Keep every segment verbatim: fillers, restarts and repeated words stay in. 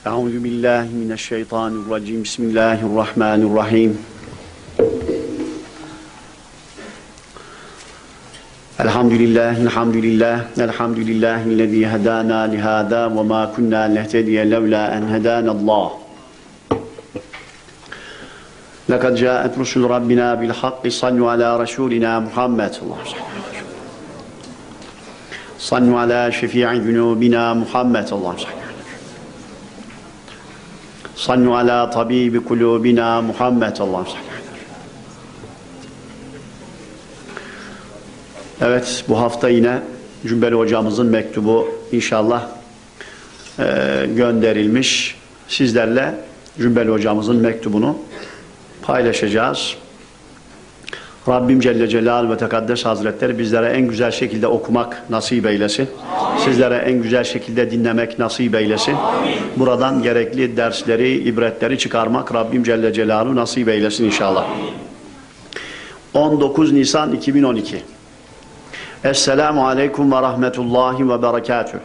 Euzu billahi mineşşeytanirracim. Bismillahirrahmanirrahim. Elhamdülillah, elhamdülillah, elhamdülillahillezî hedâna lihâdâ ve mâ kunnâ nehtediye levlâ en hedânallâh. Lekad câet rusul Rabbina bil hakki sallu ala Resulina Muhammed. Sallu ala şefî'i zunûbina Muhammed. Sallu ala tabibi kulûbina Muhammed. Evet, bu hafta yine Cübbeli hocamızın mektubu inşallah e, gönderilmiş. Sizlerle Cübbeli hocamızın mektubunu paylaşacağız. Rabbim Celle Celaluhu ve Tekaddes Hazretleri bizlere en güzel şekilde okumak nasip eylesin. Amin. Sizlere en güzel şekilde dinlemek nasip eylesin. Amin. Buradan gerekli dersleri, ibretleri çıkarmak Rabbim Celle Celaluhu nasip eylesin inşallah. Amin. on dokuz Nisan iki bin on iki. Esselamu Aleyküm ve Rahmetullahi ve Berekatüh.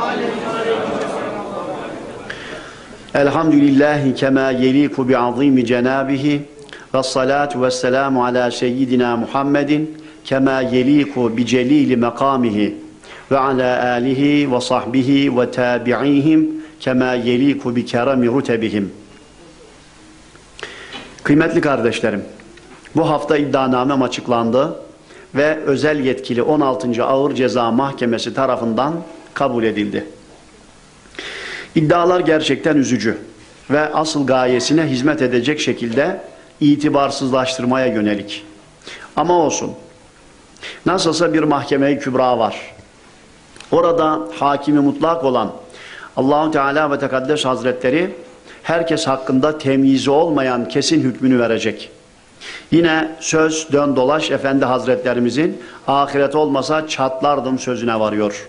Elhamdülillahi kema yeliku bi'azimi cenabihi ve salatu ve selamu ala seyyidina Muhammedin kema yeliku bi celili mekamihi ve ala alihi ve sahbihi ve tabi'ihim kema yeliku bi keremi rutebihim. Kıymetli kardeşlerim, bu hafta iddianamem açıklandı ve özel yetkili on altıncı Ağır Ceza Mahkemesi tarafından kabul edildi. İddialar gerçekten üzücü ve asıl gayesine hizmet edecek şekilde itibarsızlaştırmaya yönelik. Ama olsun. Nasılsa bir mahkeme-i kübra var. Orada hakimi mutlak olan Allah-u Teala ve Tekaddes Hazretleri herkes hakkında temyizi olmayan kesin hükmünü verecek. Yine söz dön dolaş Efendi Hazretlerimizin ahiret olmasa çatlardım sözüne varıyor.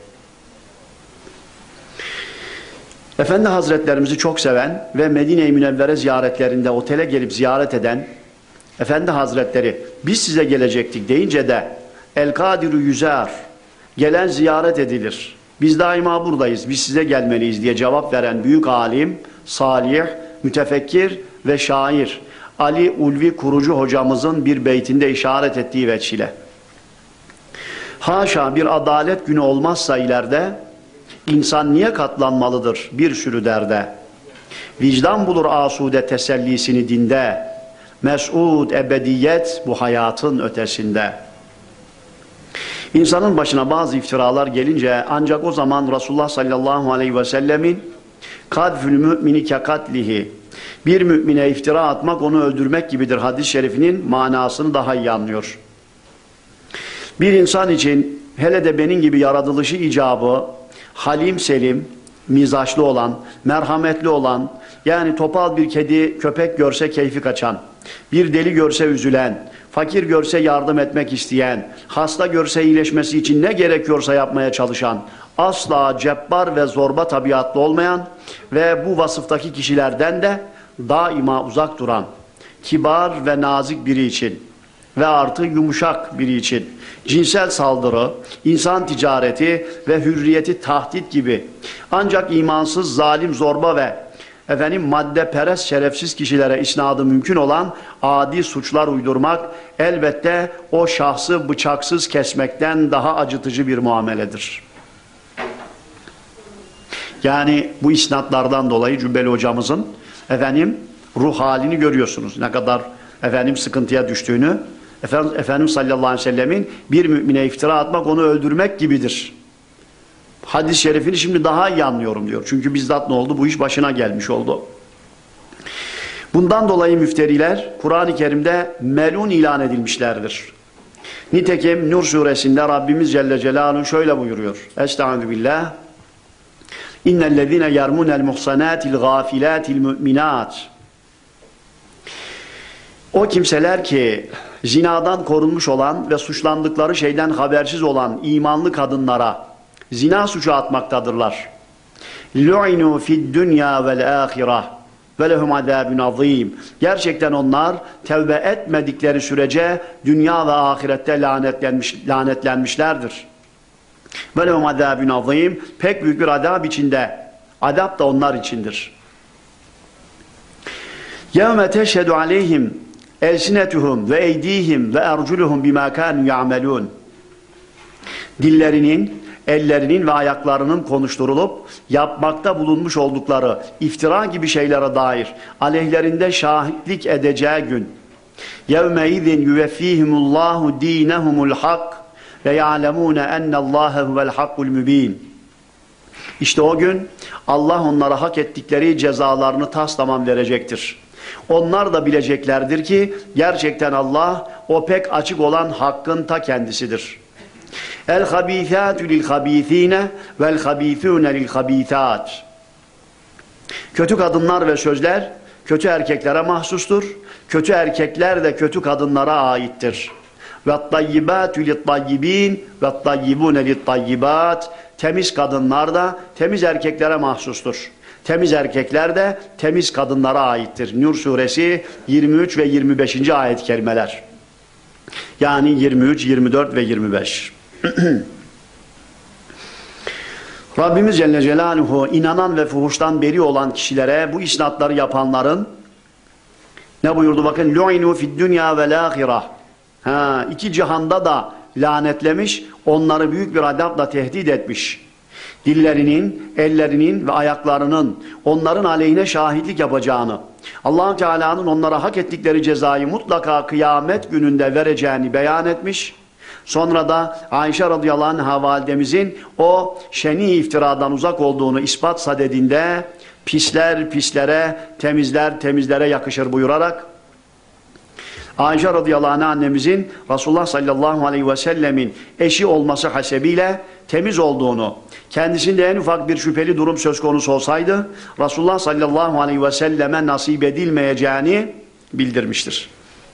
Efendi Hazretlerimizi çok seven ve Medine-i Münevvere ziyaretlerinde otele gelip ziyaret eden Efendi Hazretleri biz size gelecektik deyince de El-Kadiru yüzer, gelen ziyaret edilir. Biz daima buradayız, biz size gelmeliyiz diye cevap veren büyük alim, salih, mütefekkir ve şair Ali Ulvi Kurucu hocamızın bir beytinde işaret ettiği veçile. Haşa bir adalet günü olmazsa ileride İnsan niye katlanmalıdır bir sürü derde? Vicdan bulur asude tesellisini dinde. Mes'ud ebediyet bu hayatın ötesinde. İnsanın başına bazı iftiralar gelince ancak o zaman Resulullah sallallahu aleyhi ve sellemin kadfül mümini ke katlihi, bir mümine iftira atmak onu öldürmek gibidir hadis-i şerifinin manasını daha iyi anlıyor. Bir insan için hele de benim gibi yaratılışı icabı halim selim, mizaçlı olan, merhametli olan, yani topal bir kedi köpek görse keyfi kaçan, bir deli görse üzülen, fakir görse yardım etmek isteyen, hasta görse iyileşmesi için ne gerekiyorsa yapmaya çalışan, asla cebbar ve zorba tabiatlı olmayan ve bu vasıftaki kişilerden de daima uzak duran, kibar ve nazik biri için ve artı yumuşak biri için cinsel saldırı, insan ticareti ve hürriyeti tahdit gibi ancak imansız, zalim, zorba ve efendim maddeperest, şerefsiz kişilere isnadı mümkün olan adi suçlar uydurmak elbette o şahsı bıçaksız kesmekten daha acıtıcı bir muameledir. Yani bu isnatlardan dolayı Cübbeli hocamızın efendim ruh halini görüyorsunuz. Ne kadar efendim sıkıntıya düştüğünü. Efendim, Efendimiz sallallahu aleyhi ve sellemin bir mümine iftira atmak onu öldürmek gibidir. Hadis-i şerifini şimdi daha iyi anlıyorum diyor. Çünkü bizzat ne oldu? Bu iş başına gelmiş oldu. Bundan dolayı müfteriler Kur'an-ı Kerim'de melun ilan edilmişlerdir. Nitekim Nur suresinde Rabbimiz Celle Celaluhu şöyle buyuruyor. Estaizu billah. İnnellezine yermunel muhsanatil gafilatil müminat. O kimseler ki zinadan korunmuş olan ve suçlandıkları şeyden habersiz olan imanlı kadınlara zina suçu atmaktadırlar. Lu'inu fid dunya vel ahireh ve lehum azabun azim. Gerçekten onlar tevbe etmedikleri sürece dünya ve ahirette lanetlenmiş, lanetlenmişlerdir. Ve lehum azabun azim. Pek büyük bir azap içinde. Azap da onlar içindir. يَوْمَ تَشْهَدُ عَلَيْهِمْ اَلْسِنَتُهُمْ وَاَيْد۪يهِمْ وَاَرْجُلُهُمْ بِمَا كَانُوا يَعْمَلُونَ Dillerinin, ellerinin ve ayaklarının konuşturulup yapmakta bulunmuş oldukları iftira gibi şeylere dair aleyhlerinde şahitlik edeceği gün. يَوْمَئِذٍ يُوَفِّيهِمُ اللّٰهُ د۪ينَهُمُ الْحَقِّ وَيَعْلَمُونَ اَنَّ اللّٰهَ هُوَ الْحَقُّ الْمُب۪ينَ İşte o gün Allah onlara hak ettikleri cezalarını taslamam verecektir. Onlar da bileceklerdir ki gerçekten Allah o pek açık olan hakkın ta kendisidir. El-habîthâtü lil-habîthîne vel-habîthûne lil-habîthât Kötü kadınlar ve sözler kötü erkeklere mahsustur. Kötü erkekler de kötü kadınlara aittir. وَالطَّيِّبَاتُ لِلطَّيِّب۪ينَ وَالطَّيِّبُونَ لِلطَّيِّبَاتِ Temiz kadınlar da temiz erkeklere mahsustur. Temiz erkekler de temiz kadınlara aittir. Nur suresi yirmi üç ve yirmi beşinci ayet-i kerimeler. Yani yirmi üç, yirmi dört ve yirmi beş. Rabbimiz Celle Celaluhu inanan ve fuhuştan beri olan kişilere bu isnatları yapanların ne buyurdu bakın? Lu'inu fid dünya vel ahireh. Ha, iki cihanda da lanetlemiş, onları büyük bir azapla tehdit etmiş. Dillerinin, ellerinin ve ayaklarının onların aleyhine şahitlik yapacağını, Allah Teala'nın onlara hak ettikleri cezayı mutlaka kıyamet gününde vereceğini beyan etmiş. Sonra da Ayşe radıyallahu anha validemizin o şeni iftiradan uzak olduğunu ispat sadedinde pisler pislere, temizler temizlere yakışır buyurarak Ayşe radıyallahu anh annemizin Resulullah sallallahu aleyhi ve sellemin eşi olması hasebiyle temiz olduğunu, kendisinde en ufak bir şüpheli durum söz konusu olsaydı Resulullah sallallahu aleyhi ve selleme nasip edilmeyeceğini bildirmiştir.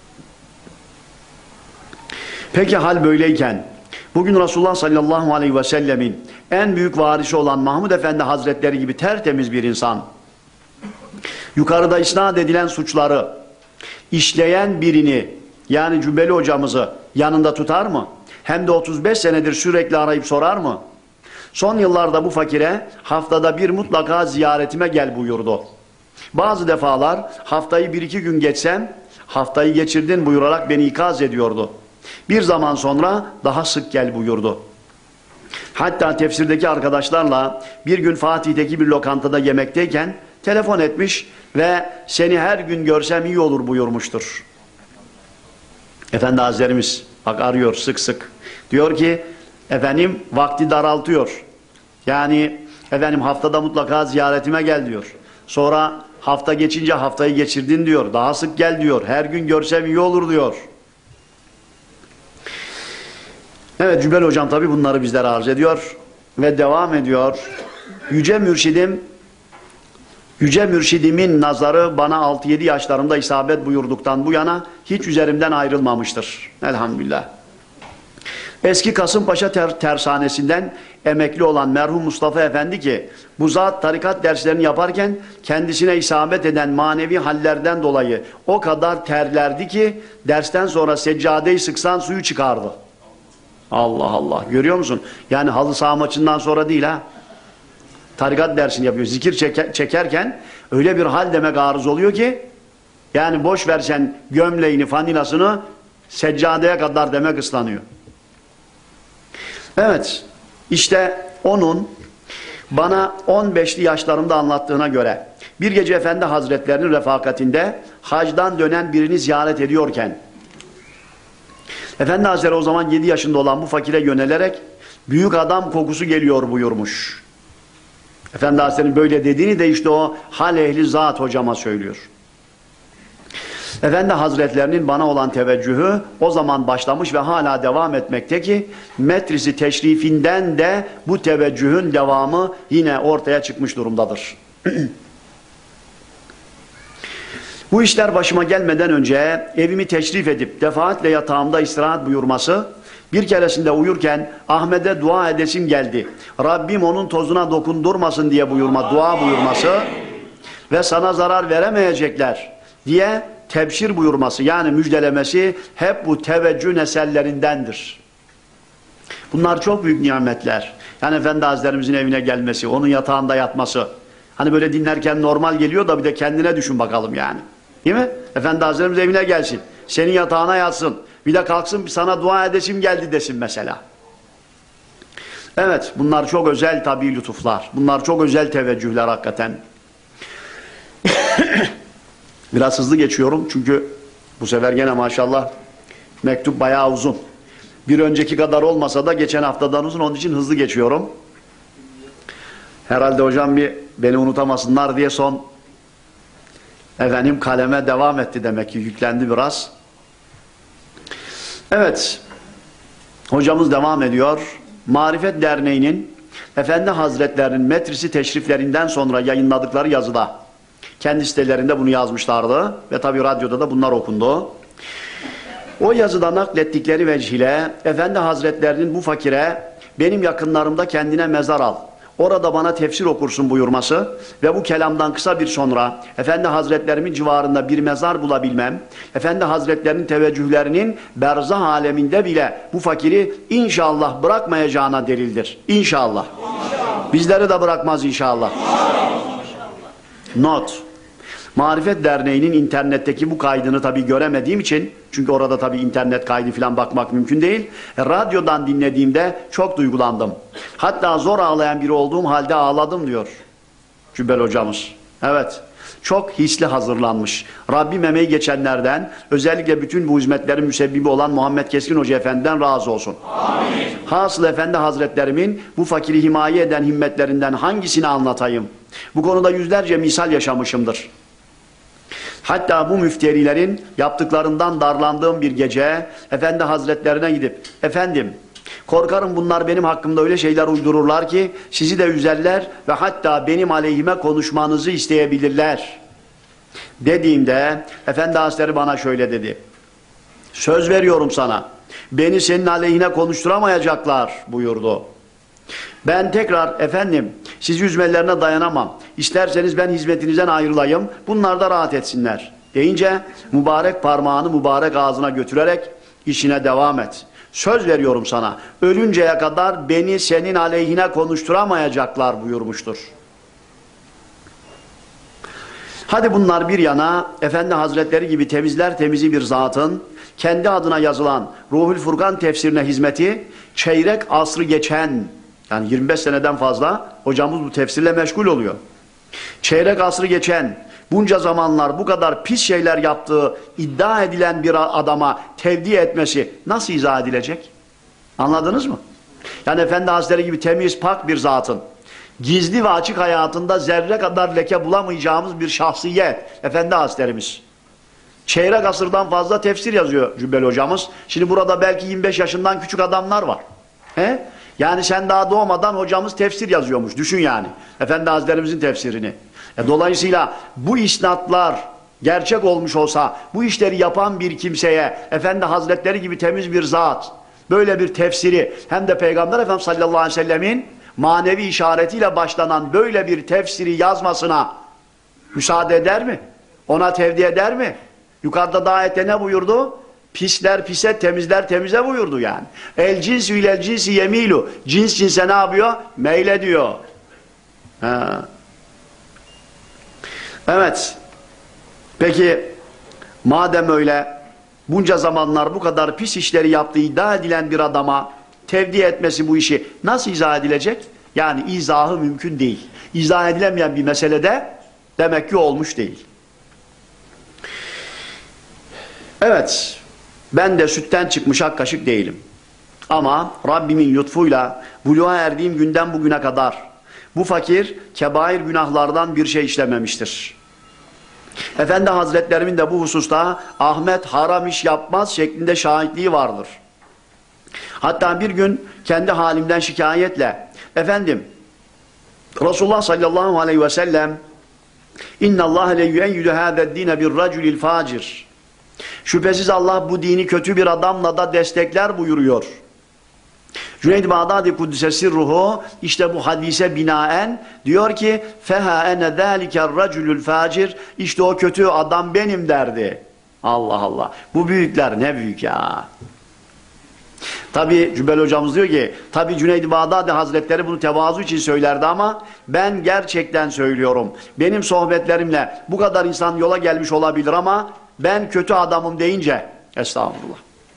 Peki hal böyleyken bugün Resulullah sallallahu aleyhi ve sellemin en büyük varisi olan Mahmud Efendi Hazretleri gibi tertemiz bir insan, yukarıda isnat edilen suçları işleyen birini, yani Cübbeli hocamızı yanında tutar mı? Hem de otuz beş senedir sürekli arayıp sorar mı? Son yıllarda bu fakire haftada bir mutlaka ziyaretime gel buyurdu. Bazı defalar haftayı bir iki gün geçsem haftayı geçirdin buyurarak beni ikaz ediyordu. Bir zaman sonra daha sık gel buyurdu. Hatta tefsirdeki arkadaşlarla bir gün Fatih'teki bir lokantada yemekteyken telefon etmiş ve seni her gün görsem iyi olur buyurmuştur. Efendi Hazretlerimiz bak arıyor sık sık. Diyor ki efendim vakti daraltıyor. Yani efendim haftada mutlaka ziyaretime gel diyor. Sonra hafta geçince haftayı geçirdin diyor. Daha sık gel diyor. Her gün görsem iyi olur diyor. Evet Cübbeli hocam tabi bunları bizlere arz ediyor ve devam ediyor. Yüce mürşidim Yüce mürşidimin nazarı bana altı yedi yaşlarımda isabet buyurduktan bu yana hiç üzerimden ayrılmamıştır. Elhamdülillah. Eski Kasımpaşa ter tersanesinden emekli olan merhum Mustafa Efendi ki bu zat tarikat derslerini yaparken kendisine isabet eden manevi hallerden dolayı o kadar terlerdi ki dersten sonra seccadeyi sıksan suyu çıkardı. Allah Allah. Görüyor musun? Yani halı saha maçından sonra değil ha. Tarikat dersini yapıyor. Zikir çeker, çekerken öyle bir hal demek arız oluyor ki yani boş versen gömleğini, fanilasını seccadeye kadar demek ıslanıyor. Evet. İşte onun bana on beşli yaşlarımda anlattığına göre bir gece Efendi Hazretlerinin refakatinde hacdan dönen birini ziyaret ediyorken Efendi Hazretleri o zaman yedi yaşında olan bu fakire yönelerek büyük adam kokusu geliyor buyurmuş. Efendi Hazretleri'nin böyle dediğini de işte o hal ehli zat hocama söylüyor. Efendi Hazretlerinin bana olan teveccühü o zaman başlamış ve hala devam etmekte ki metrisi teşrifinden de bu teveccühün devamı yine ortaya çıkmış durumdadır. Bu işler başıma gelmeden önce evimi teşrif edip defaatle yatağımda istirahat buyurması, bir keresinde uyurken Ahmet'e dua edesim geldi. Rabbim onun tozuna dokundurmasın diye buyurma, dua buyurması ve sana zarar veremeyecekler diye tebşir buyurması yani müjdelemesi hep bu teveccüh nesellerindendir. Bunlar çok büyük nimetler. Yani Efendi Hazretlerimizin evine gelmesi, onun yatağında yatması. Hani böyle dinlerken normal geliyor da bir de kendine düşün bakalım yani. Değil mi? Efendi Hazretlerimiz evine gelsin. Senin yatağına yatsın. Bir de kalksın sana dua edesim geldi desin mesela. Evet, bunlar çok özel tabii lütuflar. Bunlar çok özel teveccühler hakikaten. Biraz hızlı geçiyorum çünkü bu sefer gene maşallah mektup bayağı uzun. Bir önceki kadar olmasa da geçen haftadan uzun, onun için hızlı geçiyorum. Herhalde hocam bir beni unutamasınlar diye son efendim kaleme devam etti demek ki, yüklendi biraz. Evet, hocamız devam ediyor. Marifet Derneği'nin Efendi Hazretlerinin metrisi teşriflerinden sonra yayınladıkları yazıda, kendi sitelerinde bunu yazmışlardı ve tabi radyoda da bunlar okundu. O yazıda naklettikleri vecihle Efendi Hazretlerinin bu fakire benim yakınlarımda kendine mezar al, orada bana tefsir okursun buyurması ve bu kelamdan kısa bir sonra Efendi Hazretlerimin civarında bir mezar bulabilmem, Efendi Hazretlerinin teveccühlerinin berzah aleminde bile bu fakiri inşallah bırakmayacağına delildir. İnşallah. İnşallah. Bizleri de bırakmaz inşallah. İnşallah. Not. Marifet Derneği'nin internetteki bu kaydını tabii göremediğim için, çünkü orada tabii internet kaydı falan bakmak mümkün değil. E, radyodan dinlediğimde çok duygulandım. Hatta zor ağlayan biri olduğum halde ağladım diyor Cübbel hocamız. Evet, çok hisli hazırlanmış. Rabbim emeği geçenlerden, özellikle bütün bu hizmetlerin müsebbibi olan Muhammed Keskin Hoca Efendi'den razı olsun. Amin. Hasıl Efendi Hazretlerimin bu fakiri himaye eden himmetlerinden hangisini anlatayım? Bu konuda yüzlerce misal yaşamışımdır. Hatta bu müfterilerin yaptıklarından darlandığım bir gece Efendi Hazretlerine gidip, efendim korkarım bunlar benim hakkımda öyle şeyler uydururlar ki sizi de üzerler ve hatta benim aleyhime konuşmanızı isteyebilirler dediğimde Efendi Hazretleri bana şöyle dedi: söz veriyorum sana, beni senin aleyhine konuşturamayacaklar buyurdu. Ben tekrar efendim sizi üzmelerine dayanamam, İsterseniz ben hizmetinizden ayrılayım, bunlar da rahat etsinler deyince mübarek parmağını mübarek ağzına götürerek işine devam et. Söz veriyorum sana, ölünceye kadar beni senin aleyhine konuşturamayacaklar buyurmuştur. Hadi bunlar bir yana, Efendi Hazretleri gibi temizler temizi bir zatın kendi adına yazılan Ruhul Furkan tefsirine hizmeti çeyrek asrı geçen, yani yirmi beş seneden fazla hocamız bu tefsirle meşgul oluyor. Çeyrek asrı geçen, bunca zamanlar bu kadar pis şeyler yaptığı iddia edilen bir adama tevdi etmesi nasıl izah edilecek? Anladınız mı? Yani Efendi Hazretleri gibi temiz, pak bir zatın gizli ve açık hayatında zerre kadar leke bulamayacağımız bir şahsiyet Efendi Hazretlerimiz. Çeyrek asırdan fazla tefsir yazıyor Cübbeli hocamız. Şimdi burada belki yirmi beş yaşından küçük adamlar var. He? Yani sen daha doğmadan hocamız tefsir yazıyormuş. Düşün yani. Efendi Hazretlerimizin tefsirini. E dolayısıyla bu isnatlar gerçek olmuş olsa, bu işleri yapan bir kimseye Efendi Hazretleri gibi temiz bir zat böyle bir tefsiri, hem de Peygamber Efendimiz sallallahu aleyhi ve sellemin manevi işaretiyle başlanan böyle bir tefsiri yazmasına müsaade eder mi? Ona tevdi eder mi? Yukarıda da ayette ne buyurdu? Pisler pise, temizler temize buyurdu yani. El cinsi ilel cinsi yemilu. Cins cinse ne yapıyor? Meyle diyor. Ha. Evet. Peki madem öyle, bunca zamanlar bu kadar pis işleri yaptığı iddia edilen bir adama tevdi etmesi bu işi nasıl izah edilecek? Yani izahı mümkün değil. İzah edilemeyen bir meselede demek ki olmuş değil. Evet. Ben de sütten çıkmış ak kaşık değilim. Ama Rabbimin lütfuyla buluğa erdiğim günden bugüne kadar bu fakir kebair günahlardan bir şey işlememiştir. Efendi Hazretlerimin de bu hususta Ahmet haram iş yapmaz şeklinde şahitliği vardır. Hatta bir gün kendi halimden şikayetle, efendim Resulullah sallallahu aleyhi ve sellem İnna Allah le yu'eyyidu hâzed dîne bir raculil facir. Şüphesiz Allah bu dini kötü bir adamla da destekler buyuruyor. Cüneyd-i Bağdadi Kuddisesi ruhu işte bu hadise binaen diyor ki feha ene zâliker raculul facir, işte o kötü adam benim derdi. Allah Allah. Bu büyükler ne büyük ya. Tabi Cübbeli hocamız diyor ki, tabi Cüneyd-i Bağdadi Hazretleri bunu tevazu için söylerdi ama ben gerçekten söylüyorum. Benim sohbetlerimle bu kadar insan yola gelmiş olabilir ama ben kötü adamım deyince, estağfurullah,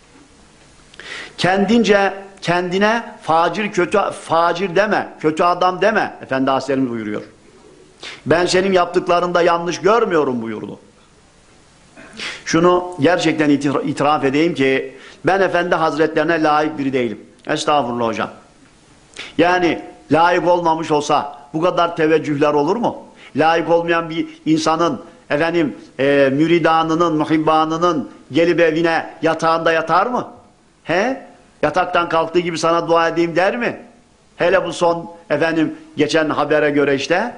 kendince kendine facir kötü facir deme, kötü adam deme. Efendi Hazretlerimiz buyuruyor. Ben senin yaptıklarında yanlış görmüyorum buyurdu. Şunu gerçekten itiraf edeyim ki ben Efendi Hazretlerine layık biri değilim. Estağfurullah hocam. Yani layık olmamış olsa bu kadar teveccühler olur mu? Layık olmayan bir insanın efendim e, müridanının, muhibbanının gelip evine yatağında yatar mı? He? Yataktan kalktığı gibi sana dua edeyim der mi? Hele bu son efendim geçen habere göre işte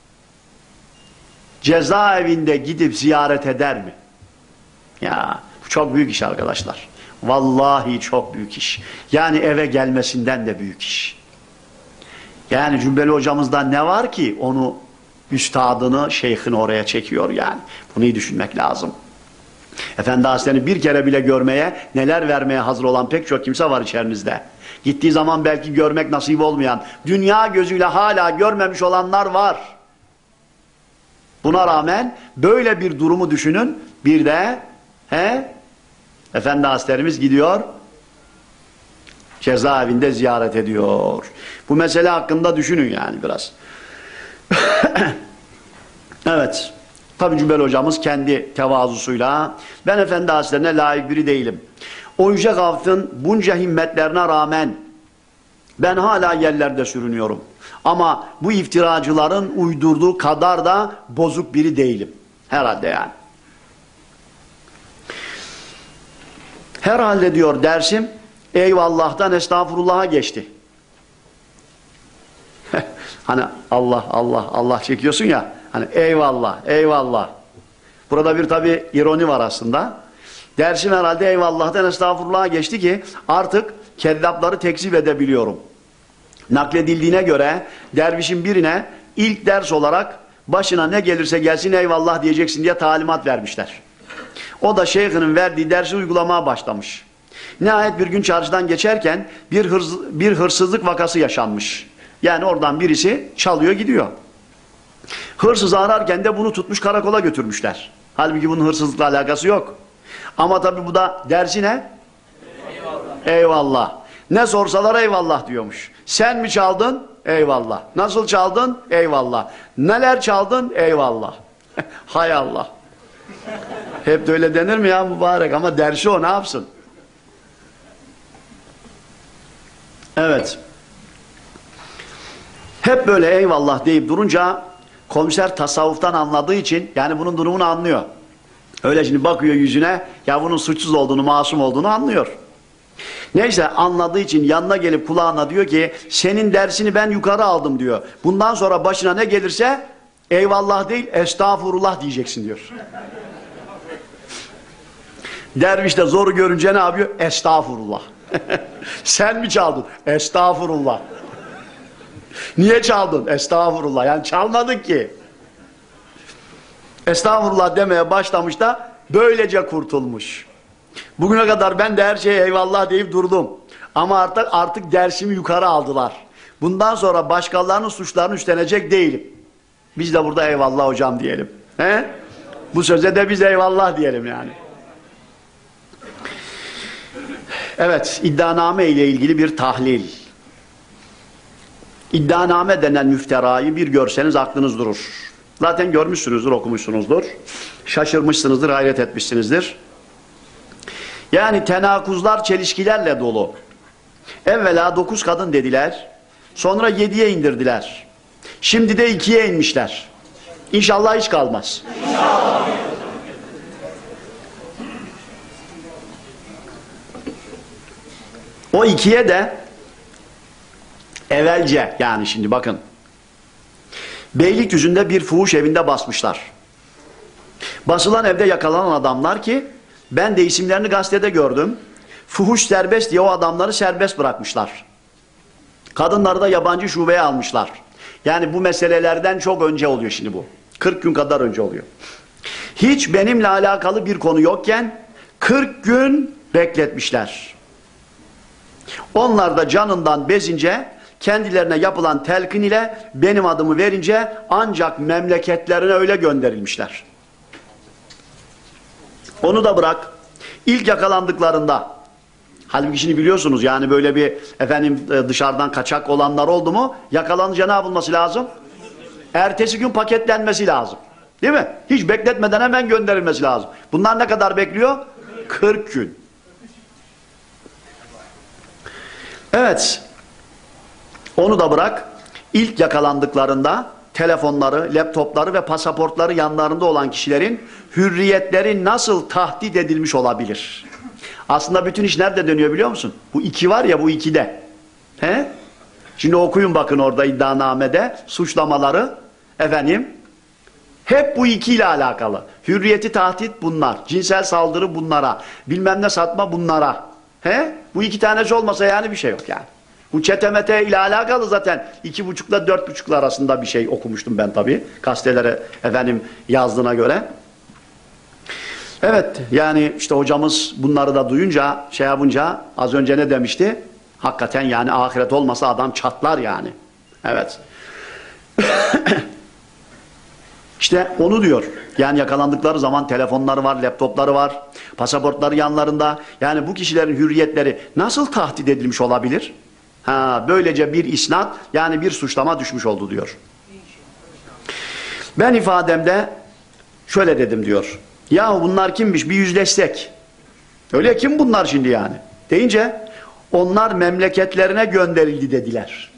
cezaevinde gidip ziyaret eder mi? Ya bu çok büyük iş arkadaşlar. Vallahi çok büyük iş. Yani eve gelmesinden de büyük iş. Yani Cübbeli hocamızdan ne var ki onu üstadını, şeyhini oraya çekiyor yani. Bunu iyi düşünmek lazım. Efendi Hazretleri bir kere bile görmeye, neler vermeye hazır olan pek çok kimse var içerimizde. Gittiği zaman belki görmek nasip olmayan, dünya gözüyle hala görmemiş olanlar var. Buna rağmen böyle bir durumu düşünün. Bir de he, Efendi Hazretlerimiz gidiyor, cezaevinde ziyaret ediyor. Bu mesele hakkında düşünün yani biraz. Evet. Tabi Cübbeli hocamız kendi tevazusuyla ben Efendi Hazretlerine layık biri değilim. O yüce gavsın bunca himmetlerine rağmen ben hala yerlerde sürünüyorum. Ama bu iftiracıların uydurduğu kadar da bozuk biri değilim. Herhalde yani. Herhalde diyor dersim eyvallah'tan estağfurullah'a geçti. Hani Allah Allah Allah çekiyorsun ya, hani eyvallah eyvallah. Burada bir tabi ironi var aslında. Dersim herhalde eyvallah'tan estağfurullah'a geçti ki artık kezzapları tekzip edebiliyorum. Nakledildiğine göre dervişin birine ilk ders olarak başına ne gelirse gelsin eyvallah diyeceksin diye talimat vermişler. O da şeyhinin verdiği dersi uygulamaya başlamış. Nihayet bir gün çarşıdan geçerken bir, hırs bir hırsızlık vakası yaşanmış. Yani oradan birisi çalıyor gidiyor. Hırsızı ararken de bunu tutmuş karakola götürmüşler. Halbuki bunun hırsızlıkla alakası yok. Ama tabi bu da dersi ne? Eyvallah. Eyvallah. Ne sorsalar eyvallah diyormuş. Sen mi çaldın? Eyvallah. Nasıl çaldın? Eyvallah. Neler çaldın? Eyvallah. Hay Allah. Hep de öyle denir mi ya mübarek? Ama dersi o, ne yapsın? Evet. Hep böyle eyvallah deyip durunca komiser tasavvuftan anladığı için yani bunun durumunu anlıyor. Öyle şimdi bakıyor yüzüne, ya bunun suçsuz olduğunu, masum olduğunu anlıyor. Neyse anladığı için yanına gelip kulağına diyor ki senin dersini ben yukarı aldım diyor. Bundan sonra başına ne gelirse eyvallah değil estağfurullah diyeceksin diyor. Derviş de zoru görünce ne yapıyor? Estağfurullah. Sen mi çaldın? Estağfurullah. Niye çaldın? Estağfurullah. Yani çalmadık ki. Estağfurullah demeye başlamış da böylece kurtulmuş. Bugüne kadar ben de her şeye eyvallah deyip durdum. Ama artık artık dersimi yukarı aldılar. Bundan sonra başkalarının suçlarını üstlenecek değilim. Biz de burada eyvallah hocam diyelim. He? Bu söze de biz eyvallah diyelim yani. Evet, iddianame ile ilgili bir tahlil. İddianame denen müfterayı bir görseniz aklınız durur. Zaten görmüşsünüzdür, okumuşsunuzdur. Şaşırmışsınızdır, hayret etmişsinizdir. Yani tenakuzlar, çelişkilerle dolu. Evvela dokuz kadın dediler, sonra yediye indirdiler. Şimdi de ikiye inmişler. İnşallah hiç kalmaz. İnşallah. O ikiye de evvelce, yani şimdi bakın, Beylikdüzü'nde bir fuhuş evinde basmışlar. Basılan evde yakalanan adamlar ki ben de isimlerini gazetede gördüm. Fuhuş serbest diye o adamları serbest bırakmışlar. Kadınları da yabancı şubeye almışlar. Yani bu meselelerden çok önce oluyor şimdi bu. kırk gün kadar önce oluyor. Hiç benimle alakalı bir konu yokken kırk gün bekletmişler. Onlar da canından bezince kendilerine yapılan telkin ile benim adımı verince ancak memleketlerine öyle gönderilmişler. Onu da bırak. İlk yakalandıklarında, halbuki şimdi biliyorsunuz yani böyle bir efendim dışarıdan kaçak olanlar oldu mu yakalanınca ne yapılması lazım? Ertesi gün paketlenmesi lazım. Değil mi? Hiç bekletmeden hemen gönderilmesi lazım. Bunlar ne kadar bekliyor? kırk gün. Evet. Onu da bırak. İlk yakalandıklarında telefonları, laptopları ve pasaportları yanlarında olan kişilerin hürriyetleri nasıl tahdit edilmiş olabilir? Aslında bütün iş nerede dönüyor biliyor musun? Bu iki var ya, bu ikide. He? Şimdi okuyun bakın orada iddianamede suçlamaları efendim hep bu iki ile alakalı. Hürriyeti tahdit bunlar. Cinsel saldırı bunlara. Bilmem ne satma bunlara. He? Bu iki tanesi olmasa yani bir şey yok yani. Bu çetemete ile alakalı zaten iki buçukla dört buçukla arasında bir şey okumuştum ben tabii. Gazetelere efendim yazdığına göre. Evet yani işte hocamız bunları da duyunca şey yapınca az önce ne demişti? Hakikaten yani ahiret olmasa adam çatlar yani. Evet. İşte onu diyor. Yani yakalandıkları zaman telefonları var, laptopları var, pasaportları yanlarında. Yani bu kişilerin hürriyetleri nasıl tahdit edilmiş olabilir? Ha, böylece bir isnat yani bir suçlama düşmüş oldu diyor. Ben ifademde şöyle dedim diyor. Ya bunlar kimmiş bir yüzleşsek. Öyle kim bunlar şimdi yani? Deyince onlar memleketlerine gönderildi dediler.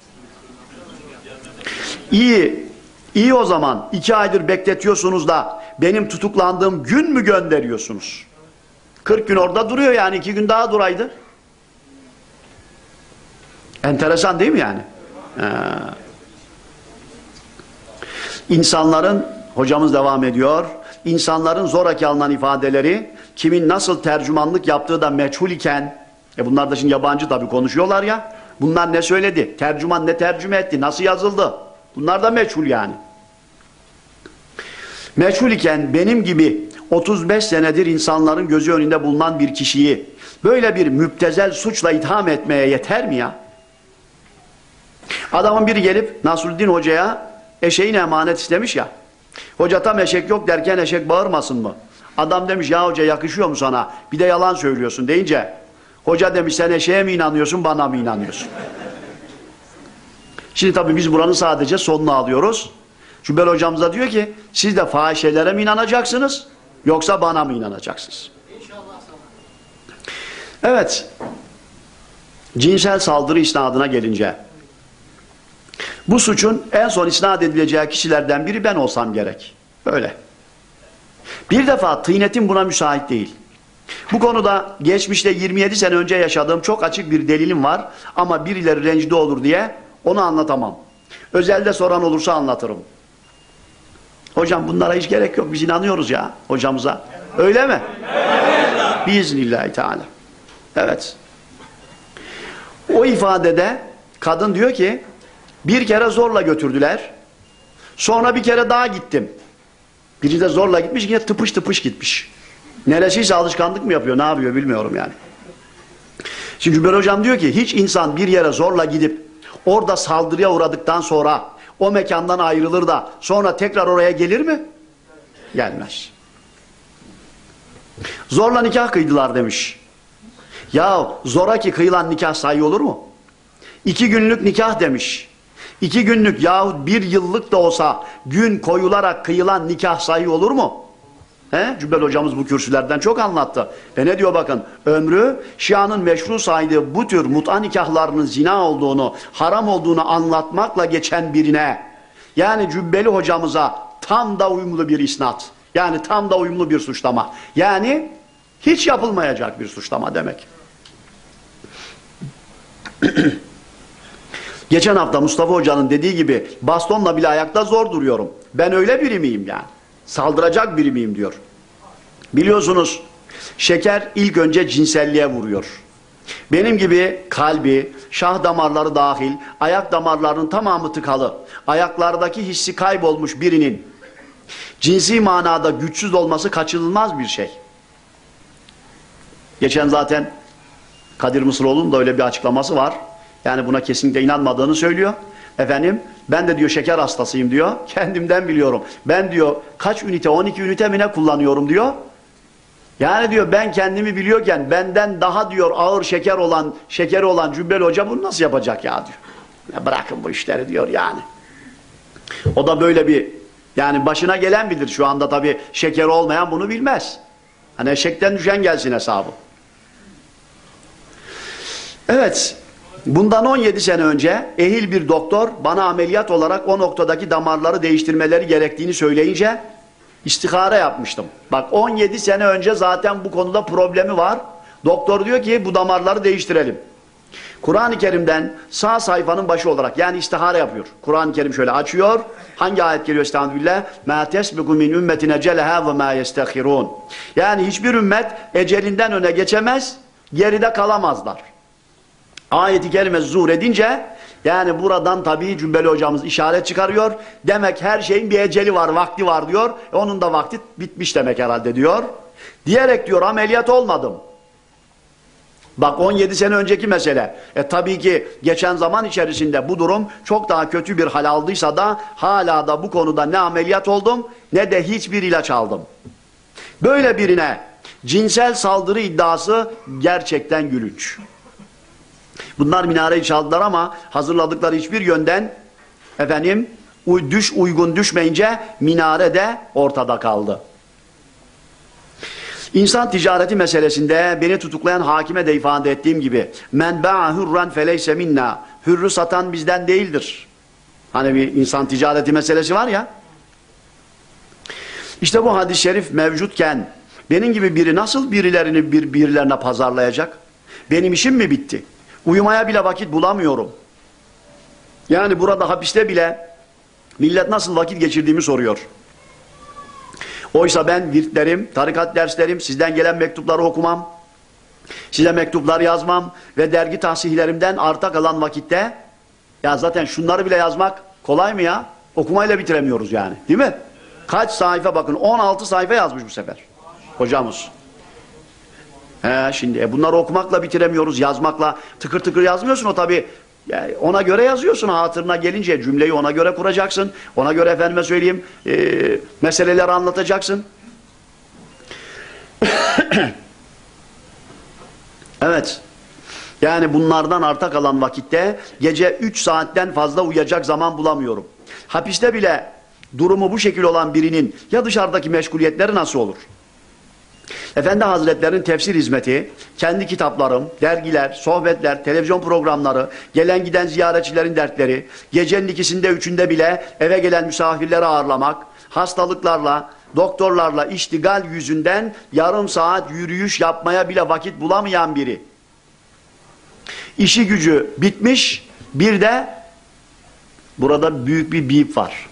İyi, iyi o zaman iki aydır bekletiyorsunuz da benim tutuklandığım gün mü gönderiyorsunuz? kırk gün orada duruyor yani iki gün daha duraydı. Enteresan değil mi yani? Ee, insanların, hocamız devam ediyor, insanların zoraki alınan ifadeleri kimin nasıl tercümanlık yaptığı da meçhul iken, e bunlar da şimdi yabancı tabii konuşuyorlar ya, bunlar ne söyledi, tercüman ne tercüme etti, nasıl yazıldı, bunlar da meçhul yani. Meçhul iken benim gibi otuz beş senedir insanların gözü önünde bulunan bir kişiyi böyle bir müptezel suçla itham etmeye yeter mi ya? Adamın biri gelip Nasruddin Hoca'ya eşeğine emanet istemiş ya. Hoca tam eşek yok derken eşek bağırmasın mı? Adam demiş ya hoca yakışıyor mu sana? Bir de yalan söylüyorsun deyince hoca demiş sen eşeğe mi inanıyorsun bana mı inanıyorsun? Şimdi tabii biz buranın sadece sonunu alıyoruz. Cübbeli hocamız da diyor ki siz de fahişelere mi inanacaksınız yoksa bana mı inanacaksınız? Evet. Cinsel saldırı isnadına gelince bu suçun en son isnat edileceği kişilerden biri ben olsam gerek. Böyle. Bir defa tıynetim buna müsait değil. Bu konuda geçmişte yirmi yedi sene önce yaşadığım çok açık bir delilim var ama birileri rencide olur diye onu anlatamam. Özelde soran olursa anlatırım. Hocam bunlara hiç gerek yok. Biz inanıyoruz ya hocamıza. Öyle mi? Evet. Biiznillahü teala. Evet. O ifadede kadın diyor ki bir kere zorla götürdüler. Sonra bir kere daha gittim. Biri de zorla gitmiş, yine tıpış tıpış gitmiş. Neresiyse alışkanlık mı yapıyor, ne yapıyor bilmiyorum yani. Şimdi Cübbeli hocam diyor ki hiç insan bir yere zorla gidip orada saldırıya uğradıktan sonra o mekandan ayrılır da sonra tekrar oraya gelir mi? Gelmez. Zorla nikah kıydılar demiş. Ya zoraki kıyılan nikah sayı olur mu? İki günlük nikah demiş. İki günlük yahut bir yıllık da olsa gün koyularak kıyılan nikah sayı olur mu? He? Cübbeli hocamız bu kürsülerden çok anlattı. Ve ne diyor bakın, ömrü Şia'nın meşru saydığı bu tür mut'a nikahlarının zina olduğunu, haram olduğunu anlatmakla geçen birine, yani Cübbeli hocamıza tam da uyumlu bir isnat, yani tam da uyumlu bir suçlama, yani hiç yapılmayacak bir suçlama demek. Geçen hafta Mustafa Hoca'nın dediği gibi bastonla bile ayakta zor duruyorum. Ben öyle biri miyim yani? Saldıracak biri miyim diyor. Biliyorsunuz şeker ilk önce cinselliğe vuruyor. Benim gibi kalbi, şah damarları dahil, ayak damarlarının tamamı tıkalı, ayaklardaki hissi kaybolmuş birinin cinsi manada güçsüz olması kaçınılmaz bir şey. Geçen zaten Kadir Mısıroğlu'nun da öyle bir açıklaması var. Yani buna kesinlikle inanmadığını söylüyor. Efendim ben de diyor şeker hastasıyım diyor. Kendimden biliyorum. Ben diyor kaç ünite, on iki ünite mi ne kullanıyorum diyor. Yani diyor ben kendimi biliyorken benden daha diyor ağır şeker olan şekeri olan Cübbeli Hoca bunu nasıl yapacak ya diyor. Ya bırakın bu işleri diyor yani. O da böyle bir yani başına gelen bilir şu anda tabii şekeri olmayan bunu bilmez. Hani eşekten düşen gelsin hesabı. Evet. Bundan on yedi sene önce ehil bir doktor bana ameliyat olarak o noktadaki damarları değiştirmeleri gerektiğini söyleyince istihare yapmıştım. Bak on yedi sene önce zaten bu konuda problemi var. Doktor diyor ki bu damarları değiştirelim. Kur'an-ı Kerim'den sağ sayfanın başı olarak yani istihare yapıyor. Kur'an-ı Kerim şöyle açıyor. Hangi ayet geliyor estağfirullah? مَا تَسْبِقُ مِنْ اُمَّتِنَ جَلَهَا وَمَا يَسْتَخِرُونَ. Yani hiçbir ümmet ecelinden öne geçemez, geride kalamazlar. Ayeti kerime zuhur edince yani buradan tabii Cübbeli hocamız işaret çıkarıyor. Demek her şeyin bir eceli var, vakti var diyor. E onun da vakti bitmiş demek herhalde diyor. Diyerek diyor ameliyat olmadım. Bak on yedi sene önceki mesele. E tabii ki geçen zaman içerisinde bu durum çok daha kötü bir hal aldıysa da hala da bu konuda ne ameliyat oldum ne de hiçbir ilaç aldım. Böyle birine cinsel saldırı iddiası gerçekten gülünç. Bunlar minareyi çaldılar ama hazırladıkları hiçbir yönden efendim düş uygun düşmeyince minare de ortada kaldı. İnsan ticareti meselesinde beni tutuklayan hakime de ifade ettiğim gibi men ba'a hurran feleyse minna, hürrü satan bizden değildir. Hani bir insan ticareti meselesi var ya. İşte bu hadis-i şerif mevcutken benim gibi biri nasıl birilerini bir birilerine pazarlayacak? Benim işim mi bitti? Uyumaya bile vakit bulamıyorum. Yani burada hapiste bile millet nasıl vakit geçirdiğimi soruyor. Oysa ben virtlerim, tarikat derslerim, sizden gelen mektupları okumam, size mektuplar yazmam ve dergi tahsihlerimden arta kalan vakitte ya zaten şunları bile yazmak kolay mı ya? Okumayla bitiremiyoruz yani. Değil mi? Kaç sayfa bakın on altı sayfa yazmış bu sefer hocamız. He, şimdi e, bunları okumakla bitiremiyoruz, yazmakla tıkır tıkır yazmıyorsun o tabii. Yani ona göre yazıyorsun, hatırına gelince cümleyi ona göre kuracaksın. Ona göre efendime söyleyeyim e, meseleleri anlatacaksın. Evet. Yani bunlardan arta kalan vakitte gece üç saatten fazla uyuyacak zaman bulamıyorum. Hapiste bile durumu bu şekil olan birinin ya dışarıdaki meşguliyetleri nasıl olur? Efendi Hazretleri'nin tefsir hizmeti, kendi kitaplarım, dergiler, sohbetler, televizyon programları, gelen giden ziyaretçilerin dertleri, gecenin ikisinde üçünde bile eve gelen misafirleri ağırlamak, hastalıklarla, doktorlarla iştigal yüzünden yarım saat yürüyüş yapmaya bile vakit bulamayan biri. İşi gücü bitmiş, bir de burada büyük bir bip var.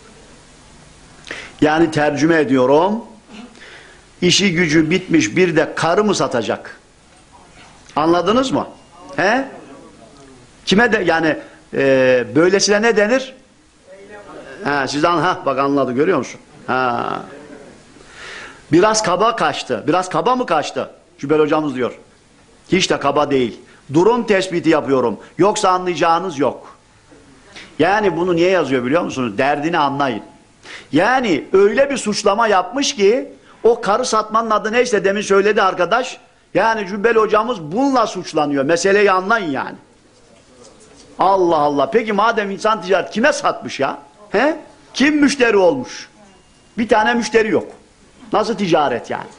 Yani tercüme ediyorum. İşi gücü bitmiş bir de karı mı satacak? Anladınız mı? He? Kime de yani e, böylesine ne denir? Ha, siz an, ha, bak anladı görüyor musun? Ha. Biraz kaba kaçtı. Biraz kaba mı kaçtı? Cübbeli hocamız diyor. Hiç de kaba değil. Durum tespiti yapıyorum. Yoksa anlayacağınız yok. Yani bunu niye yazıyor biliyor musunuz? Derdini anlayın. Yani öyle bir suçlama yapmış ki o karı satmanın adı neyse demin söyledi arkadaş. Yani Cübbeli hocamız bununla suçlanıyor. Meseleyi anlayın yani. Allah Allah. Peki madem insan ticaret kime satmış ya? He? Kim müşteri olmuş? Bir tane müşteri yok. Nasıl ticaret yani?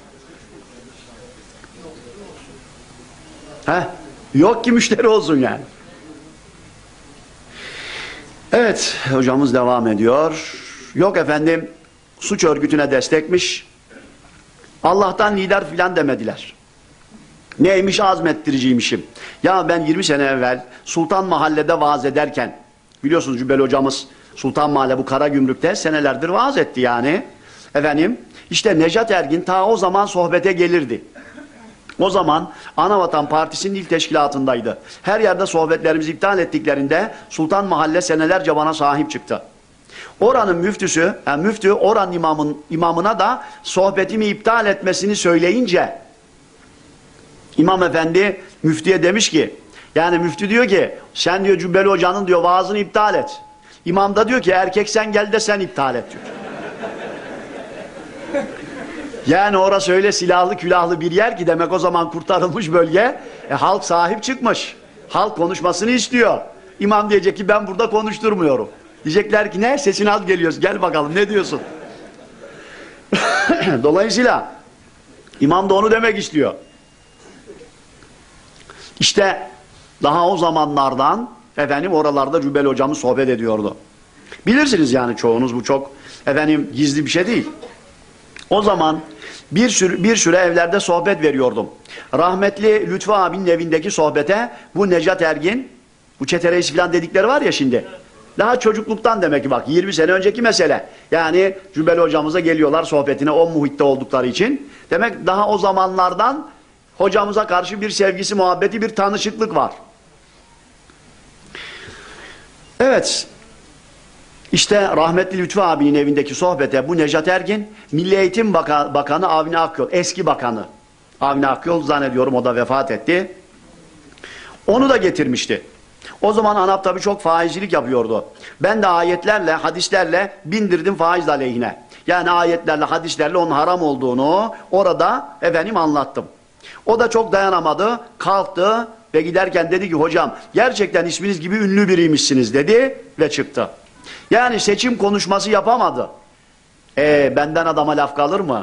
He? Yok ki müşteri olsun yani. Evet, hocamız devam ediyor. Yok efendim, suç örgütüne destekmiş. Allah'tan lider filan demediler. Neymiş, azmettiriciymişim. Ya ben yirmi sene evvel Sultan Mahalle'de vaaz ederken, biliyorsunuz Cübbeli hocamız Sultan Mahalle bu Karagümrük'te senelerdir vaaz etti yani. Efendim, işte Necat Ergin ta o zaman sohbete gelirdi. O zaman Anavatan Partisi'nin il teşkilatındaydı. Her yerde sohbetlerimizi iptal ettiklerinde Sultan Mahalle senelerce bana sahip çıktı. Oranın müftüsü, yani müftü oranın imamın, imamına da sohbetimi iptal etmesini söyleyince İmam efendi müftüye demiş ki, yani müftü diyor ki sen diyor Cübbeli Hoca'nın diyor vaazını iptal et. İmam da diyor ki erkek sen gel de sen iptal et diyor. Yani orası öyle silahlı külahlı bir yer ki demek o zaman kurtarılmış bölge. E, halk sahip çıkmış. Halk konuşmasını istiyor. İmam diyecek ki ben burada konuşturmuyorum. Diyecekler ki ne? Sesini al geliyoruz. Gel bakalım ne diyorsun? Dolayısıyla imam da onu demek istiyor. İşte daha o zamanlardan efendim oralarda Cübbeli hocamız sohbet ediyordu. Bilirsiniz yani çoğunuz, bu çok efendim gizli bir şey değil. O zaman bir sürü, bir süre evlerde sohbet veriyordum. Rahmetli Lütfü abinin evindeki sohbete bu Necat Ergin, bu çete reisi falan dedikleri var ya şimdi. Daha çocukluktan demek ki bak yirmi sene önceki mesele. Yani Cübbeli hocamıza geliyorlar sohbetine o muhitte oldukları için. Demek daha o zamanlardan hocamıza karşı bir sevgisi, muhabbeti, bir tanışıklık var. Evet. İşte rahmetli Lütfü abinin evindeki sohbete bu Necat Ergin, Milli Eğitim Baka Bakanı Avni Akyol, eski bakanı. Avni Akyol zannediyorum o da vefat etti. Onu da getirmişti. O zaman ANAP tabii çok faizcilik yapıyordu. Ben de ayetlerle, hadislerle bindirdim faiz aleyhine. Yani ayetlerle, hadislerle onun haram olduğunu orada efendim anlattım. O da çok dayanamadı, kalktı ve giderken dedi ki hocam gerçekten isminiz gibi ünlü biriymişsiniz dedi ve çıktı. Yani seçim konuşması yapamadı. E benden adama laf kalır mı?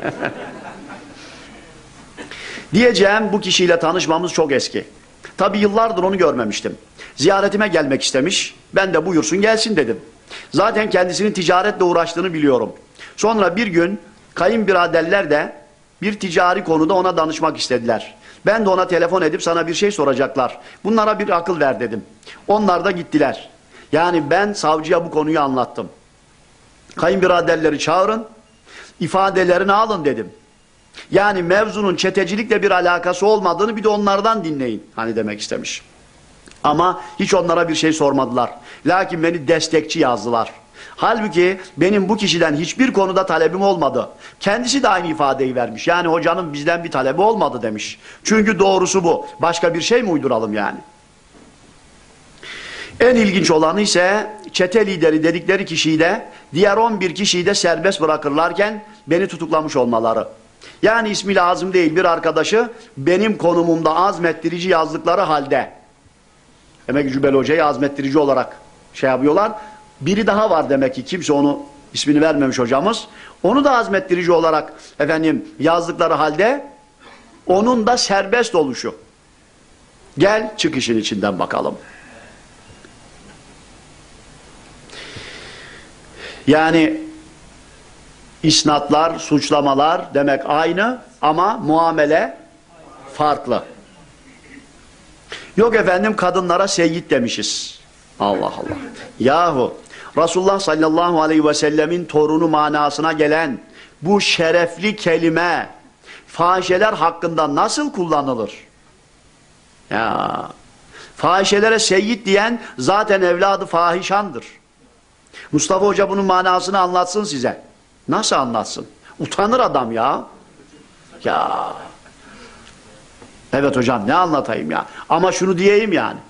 Diyeceğim bu kişiyle tanışmamız çok eski. Tabi yıllardır onu görmemiştim. Ziyaretime gelmek istemiş. Ben de buyursun gelsin dedim. Zaten kendisinin ticaretle uğraştığını biliyorum. Sonra bir gün kayınbiraderler de bir ticari konuda ona danışmak istediler. Ben de ona telefon edip sana bir şey soracaklar. Bunlara bir akıl ver dedim. Onlar da gittiler. Yani ben savcıya bu konuyu anlattım. Kayınbiraderleri çağırın, ifadelerini alın dedim. Yani mevzunun çetecilikle bir alakası olmadığını bir de onlardan dinleyin. Hani demek istemiş. Ama hiç onlara bir şey sormadılar. Lakin beni destekçi yazdılar. Halbuki benim bu kişiden hiçbir konuda talebim olmadı. Kendisi de aynı ifadeyi vermiş. Yani hocanın bizden bir talebi olmadı demiş. Çünkü doğrusu bu. Başka bir şey mi uyduralım yani? En ilginç olanı ise çete lideri dedikleri kişiyi de diğer on bir kişiyi de serbest bırakırlarken beni tutuklamış olmaları. Yani ismi lazım değil bir arkadaşı benim konumumda azmettirici yazdıkları halde. Demek ki Cübbeli Hoca'yı azmettirici olarak şey yapıyorlar. Biri daha var demek ki kimse onu ismini vermemiş hocamız. Onu da azmettirici olarak efendim yazdıkları halde onun da serbest oluşu. Gel çık işin içinden bakalım. Yani isnatlar, suçlamalar demek aynı ama muamele farklı. Yok efendim kadınlara seyyid demişiz. Allah Allah. Yahu Resulullah sallallahu aleyhi ve sellemin torunu manasına gelen bu şerefli kelime fahişeler hakkında nasıl kullanılır? Ya fahişelere seyyid diyen zaten evladı fahişandır. Mustafa Hoca bunun manasını anlatsın size. Nasıl anlatsın? Utanır adam ya. Ya. Evet hocam ne anlatayım ya. Ama şunu diyeyim yani.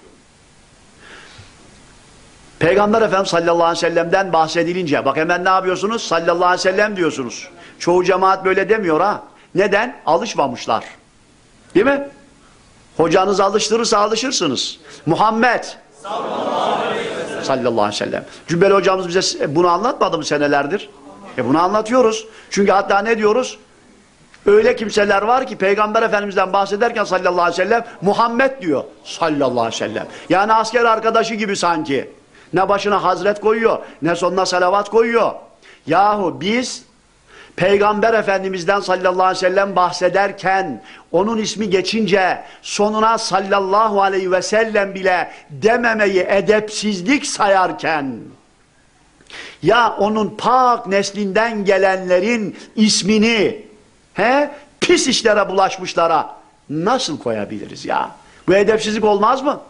Peygamber Efendimiz sallallahu aleyhi ve sellem'den bahsedilince bak hemen ne yapıyorsunuz? Sallallahu aleyhi ve sellem diyorsunuz. Çoğu cemaat böyle demiyor ha. Neden? Alışmamışlar. Değil mi? Hocanız alıştırırsa alışırsınız. Muhammed sallallahu aleyhi ve sellem. Sallallahu aleyhi ve sellem. Cübbeli hocamız bize bunu anlatmadı mı senelerdir? E bunu anlatıyoruz. Çünkü hatta ne diyoruz? Öyle kimseler var ki Peygamber Efendimiz'den bahsederken sallallahu aleyhi ve sellem Muhammed diyor sallallahu aleyhi ve sellem. Yani asker arkadaşı gibi sanki. Ne başına hazret koyuyor, ne sonuna salavat koyuyor. Yahu biz Peygamber Efendimiz'den sallallahu aleyhi ve sellem bahsederken onun ismi geçince sonuna sallallahu aleyhi ve sellem bile dememeyi edepsizlik sayarken ya onun pak neslinden gelenlerin ismini he, pis işlere bulaşmışlara nasıl koyabiliriz ya? Bu edepsizlik olmaz mı?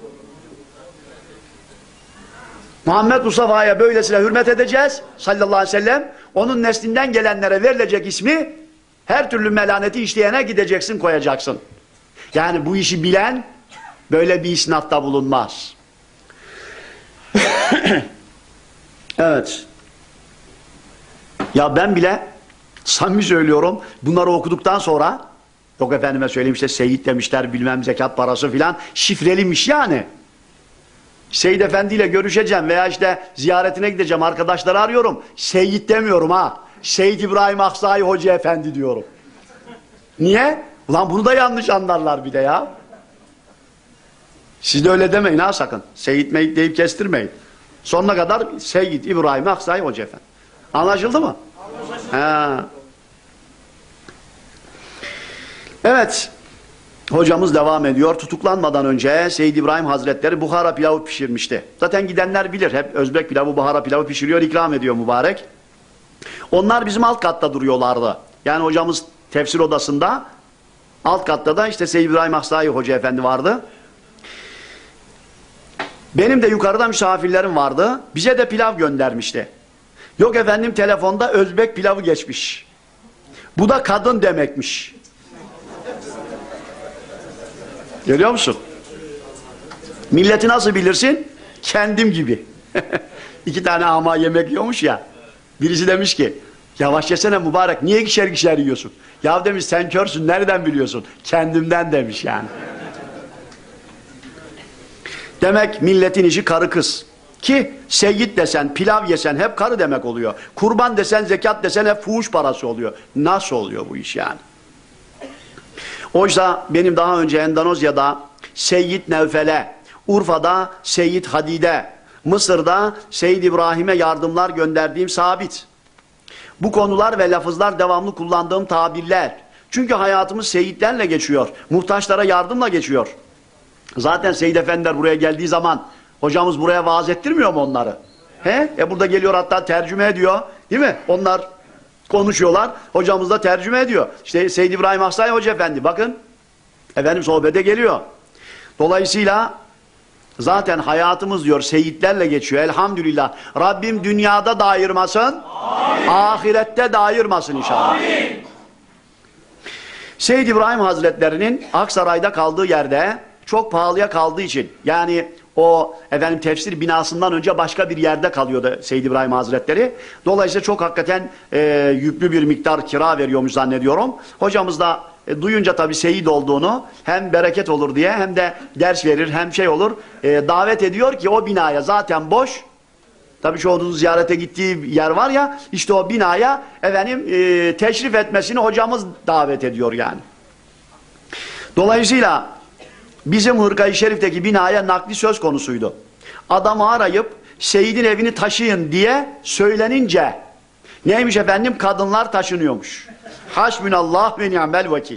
Muhammed Mustafa'ya böylesine hürmet edeceğiz sallallahu aleyhi ve sellem. Onun neslinden gelenlere verilecek ismi her türlü melaneti işleyene gideceksin koyacaksın. Yani bu işi bilen böyle bir isnatta bulunmaz. Evet. Ya ben bile samimi söylüyorum, bunları okuduktan sonra, yok efendime söyleyeyim işte Seyit demişler, bilmem zekat parası filan, şifrelimiş yani. Seyit Efendi ile görüşeceğim veya işte ziyaretine gideceğim, arkadaşları arıyorum. Seyit demiyorum ha. Seyit İbrahim Aksai Hoca Efendi diyorum. Niye? Ulan bunu da yanlış anlarlar bir de ya. Siz de öyle demeyin ha sakın. Seyit meyit deyip kestirmeyin. Sonuna kadar Seyit İbrahim Aksai Hoca Efendi. Anlaşıldı mı? Anlaşıldı. Evet. Hocamız devam ediyor. Tutuklanmadan önce Seyyid İbrahim Hazretleri Buhara pilavı pişirmişti. Zaten gidenler bilir. Hep Özbek pilavı, Buhara pilavı pişiriyor, ikram ediyor mübarek. Onlar bizim alt katta duruyorlardı. Yani hocamız tefsir odasında, alt katta da işte Seyyid İbrahim Aksai Hoca Efendi vardı. Benim de yukarıda misafirlerim vardı. Bize de pilav göndermişti. Yok efendim, telefonda Özbek pilavı geçmiş. Bu da kadın demekmiş. Görüyor musun? Milleti nasıl bilirsin? Kendim gibi. İki tane ama yemek yiyormuş ya. Birisi demiş ki, yavaş yesene mübarek, niye ikişer ikişer yiyorsun? Ya demiş, sen körsün, nereden biliyorsun? Kendimden demiş yani. Demek milletin işi karı kız. Ki seyyid desen, pilav yesen hep karı demek oluyor. Kurban desen, zekat desen hep fuhuş parası oluyor. Nasıl oluyor bu iş yani? Oysa benim daha önce Endonezya'da Seyyid Nevfel'e, Urfa'da Seyyid Hadid'e, Mısır'da Seyyid İbrahim'e yardımlar gönderdiğim sabit. Bu konular ve lafızlar devamlı kullandığım tabirler. Çünkü hayatımız seyyidlerle geçiyor. Muhtaçlara yardımla geçiyor. Zaten Seyyid Efendiler buraya geldiği zaman hocamız buraya vaaz ettirmiyor mu onları? He? E burada geliyor, hatta tercüme ediyor. Değil mi? Onlar konuşuyorlar. Hocamız da tercüme ediyor. İşte Seyyid İbrahim Aksai Hoca Efendi, bakın efendim sohbete geliyor. Dolayısıyla zaten hayatımız diyor seyitlerle geçiyor. Elhamdülillah. Rabbim dünyada da ayırmasın. Amin. Ahirette de ayırmasın inşallah. Amin. Seyyid İbrahim Hazretlerinin Aksaray'da kaldığı yerde çok pahalıya kaldığı için, yani o efendim tefsir binasından önce başka bir yerde kalıyordu Seyyid İbrahim Hazretleri. Dolayısıyla çok hakikaten e, yüklü bir miktar kira veriyormuş zannediyorum. Hocamız da e, duyunca tabii seyit olduğunu, hem bereket olur diye hem de ders verir, hem şey olur, e, davet ediyor ki o binaya zaten boş. Tabii çoğunuzun ziyarete gittiği yer var ya, işte o binaya efendim e, teşrif etmesini hocamız davet ediyor yani. Dolayısıyla bizim Hırka-i Şerif'teki binaya nakli söz konusuydu. Adamı arayıp Seyyid'in evini taşıyın diye söylenince neymiş efendim? Kadınlar taşınıyormuş. Hasbünallah ve ni'mel vekil.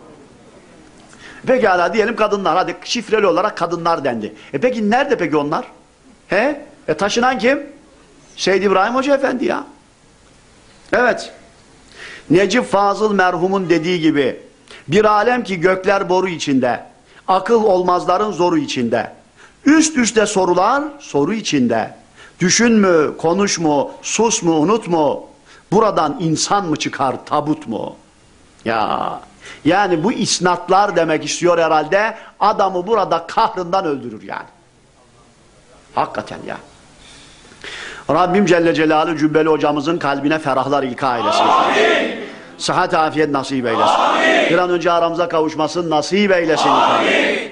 Pekala diyelim kadınlar, hadi şifreli olarak kadınlar dendi. E peki nerede peki onlar? He? E taşınan kim? Seyyid İbrahim Hoca Efendi ya. Evet. Necip Fazıl merhumun dediği gibi, bir alem ki gökler boru içinde, akıl olmazların zoru içinde, üst üste sorular soru içinde, düşün mü, konuş mu, sus mu, unut mu, buradan insan mı çıkar, tabut mu? Ya yani bu isnatlar demek istiyor herhalde, adamı burada kahrından öldürür yani. Hakikaten ya. Rabbim Celle Celaluhu Cübbeli hocamızın kalbine ferahlar ilka eylesin. Amin. Sıhhat afiyet nasip eylesin. Amin. Bir an önce aramıza kavuşmasın nasip eylesin. Amin.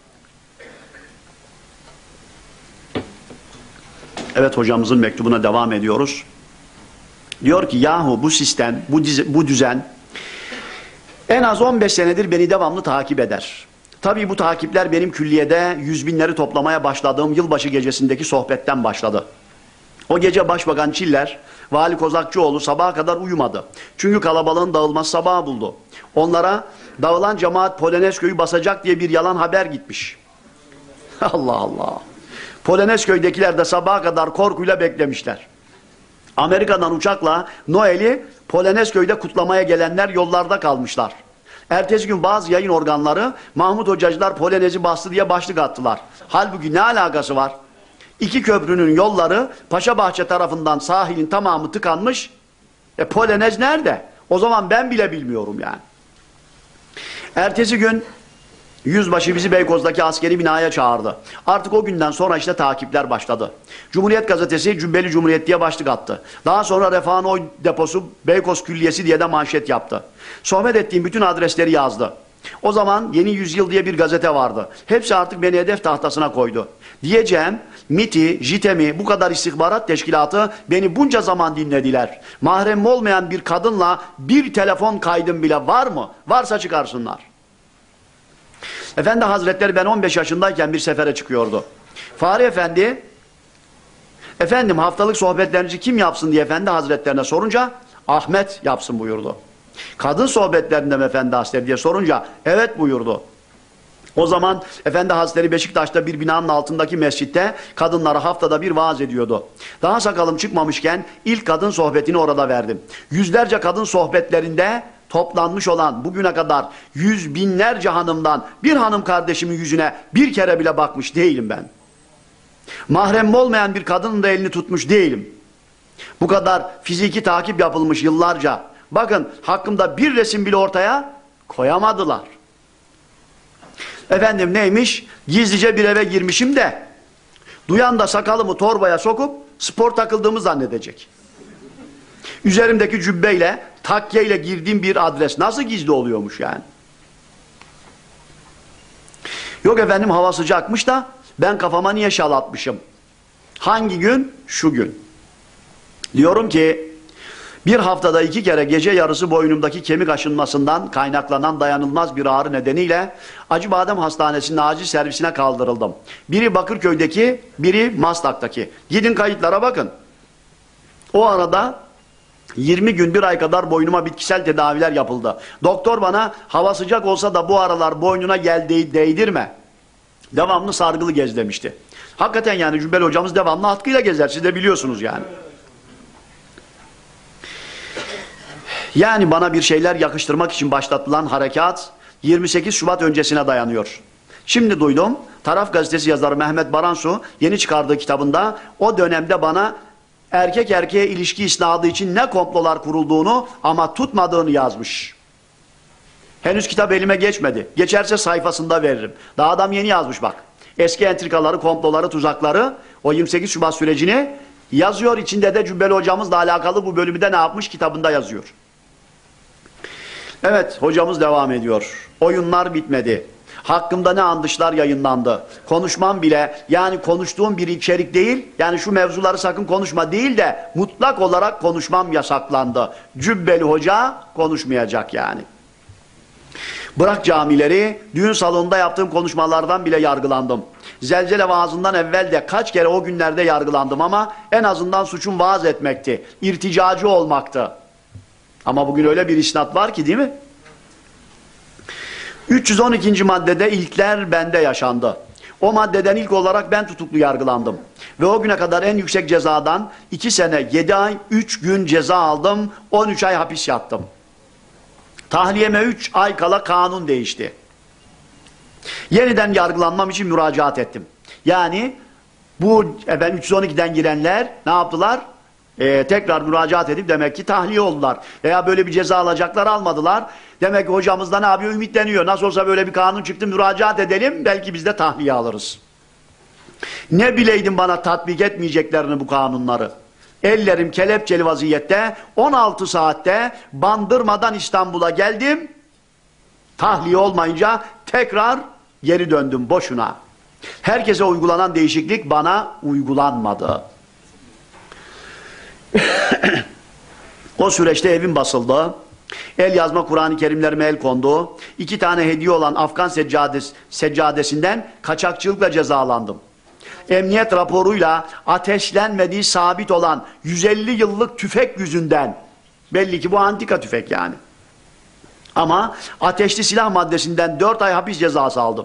Evet, hocamızın mektubuna devam ediyoruz. Diyor ki yahu bu sistem, bu, dizi, bu düzen en az on beş senedir beni devamlı takip eder. Tabii bu takipler benim külliyede yüz binleri toplamaya başladığım yılbaşı gecesindeki sohbetten başladı. O gece Başbakan Çiller, Vali Kozakçıoğlu sabaha kadar uyumadı. Çünkü kalabalığın dağılması sabahı buldu. Onlara dağılan cemaat Polonezköy'ü basacak diye bir yalan haber gitmiş. Allah Allah. Polonezköy'dekiler de sabaha kadar korkuyla beklemişler. Amerika'dan uçakla Noel'i Polonezköy'de kutlamaya gelenler yollarda kalmışlar. Ertesi gün bazı yayın organları Mahmut Hocacılar Polonez'i bastı diye başlık attılar. Halbuki ne alakası var? İki köprünün yolları Paşabahçe tarafından sahilin tamamı tıkanmış. E Polonez nerede? O zaman ben bile bilmiyorum yani. Ertesi gün Yüzbaşı bizi Beykoz'daki askeri binaya çağırdı. Artık o günden sonra işte takipler başladı. Cumhuriyet gazetesi Cübbeli Cumhuriyet diye başlık attı. Daha sonra Refah'ın oy deposu Beykoz Külliyesi diye de manşet yaptı. Sohbet ettiğim bütün adresleri yazdı. O zaman Yeni Yüzyıl diye bir gazete vardı. Hepsi artık beni hedef tahtasına koydu. Diyeceğim, MİT'i, JITEM'i, bu kadar istihbarat teşkilatı beni bunca zaman dinlediler. Mahrem olmayan bir kadınla bir telefon kaydım bile var mı? Varsa çıkarsınlar. Efendi Hazretleri ben on beş yaşındayken bir sefere çıkıyordu. Fahri Efendi, efendim haftalık sohbetlerinizi kim yapsın diye Efendi Hazretlerine sorunca Ahmet yapsın buyurdu. Kadın sohbetlerinde mi Efendi Hazretleri diye sorunca evet buyurdu. O zaman Efendi Hazretleri Beşiktaş'ta bir binanın altındaki mescitte kadınlara haftada bir vaaz ediyordu. Daha sakalım çıkmamışken ilk kadın sohbetini orada verdim. Yüzlerce kadın sohbetlerinde toplanmış olan bugüne kadar yüz binlerce hanımdan bir hanım kardeşimin yüzüne bir kere bile bakmış değilim ben. Mahrem olmayan bir kadının da elini tutmuş değilim. Bu kadar fiziki takip yapılmış yıllarca. Bakın hakkımda bir resim bile ortaya koyamadılar. Efendim neymiş? Gizlice bir eve girmişim de duyan da sakalımı torbaya sokup spor takıldığımı zannedecek. Üzerimdeki cübbeyle, takkeyle girdiğim bir adres nasıl gizli oluyormuş yani? Yok efendim hava sıcakmış da ben kafama niye şal atmışım? Hangi gün? Şu gün. Diyorum ki bir haftada iki kere gece yarısı boynumdaki kemik aşınmasından kaynaklanan dayanılmaz bir ağrı nedeniyle Acıbadem Hastanesi'nin acil servisine kaldırıldım. Biri Bakırköy'deki, biri Maslak'taki. Gidin kayıtlara bakın. O arada yirmi gün bir ay kadar boynuma bitkisel tedaviler yapıldı. Doktor bana hava sıcak olsa da bu aralar boynuna gel değdirme. Devamlı sargılı gez demişti. Hakikaten yani Cübbeli hocamız devamlı atkıyla gezer. Siz de biliyorsunuz yani. Yani bana bir şeyler yakıştırmak için başlatılan harekat yirmi sekiz Şubat öncesine dayanıyor. Şimdi duydum, Taraf Gazetesi yazarı Mehmet Baransu yeni çıkardığı kitabında o dönemde bana erkek erkeğe ilişki isnadı için ne komplolar kurulduğunu ama tutmadığını yazmış. Henüz kitap elime geçmedi. Geçerse sayfasında veririm. Daha adam yeni yazmış bak. Eski entrikaları, komploları, tuzakları, o yirmi sekiz Şubat sürecini yazıyor. İçinde de Cübbeli hocamızla alakalı bu bölümü de ne yapmış? Kitabında yazıyor. Evet, hocamız devam ediyor. Oyunlar bitmedi. Hakkımda ne andışlar yayınlandı. Konuşmam bile, yani konuştuğum bir içerik değil, yani şu mevzuları sakın konuşma değil de mutlak olarak konuşmam yasaklandı. Cübbeli hoca konuşmayacak yani. Bırak camileri, düğün salonunda yaptığım konuşmalardan bile yargılandım. Zelzele vaazından evvel de kaç kere o günlerde yargılandım ama en azından suçum vaaz etmekti, irticacı olmaktı. Ama bugün öyle bir isnat var ki değil mi? üç yüz on ikinci maddede ilkler bende yaşandı. O maddeden ilk olarak ben tutuklu yargılandım. Ve o güne kadar en yüksek cezadan iki sene yedi ay üç gün ceza aldım, on üç ay hapis yattım. Tahliyeme üç ay kala kanun değişti. Yeniden yargılanmam için müracaat ettim. Yani bu ben üç yüz on ikiden girenler ne yaptılar? Ee, tekrar müracaat edip demek ki tahliye oldular. Veya böyle bir ceza alacaklar, almadılar. Demek ki hocamız da ne yapıyor? Ümitleniyor. Nasıl olsa böyle bir kanun çıktı, müracaat edelim. Belki biz de tahliye alırız. Ne bileydim bana tatbik etmeyeceklerini bu kanunları. Ellerim kelepçeli vaziyette on altı saatte Bandırma'dan İstanbul'a geldim. Tahliye olmayınca tekrar geri döndüm boşuna. Herkese uygulanan değişiklik bana uygulanmadı. O süreçte evim basıldı. El yazma Kur'an-ı Kerimlerime el kondu. İki tane hediye olan Afgan seccades, seccadesinden kaçakçılıkla cezalandım. Emniyet raporuyla ateşlenmediği sabit olan yüz elli yıllık tüfek yüzünden, belli ki bu antika tüfek yani. Ama ateşli silah maddesinden dört ay hapis cezası aldım.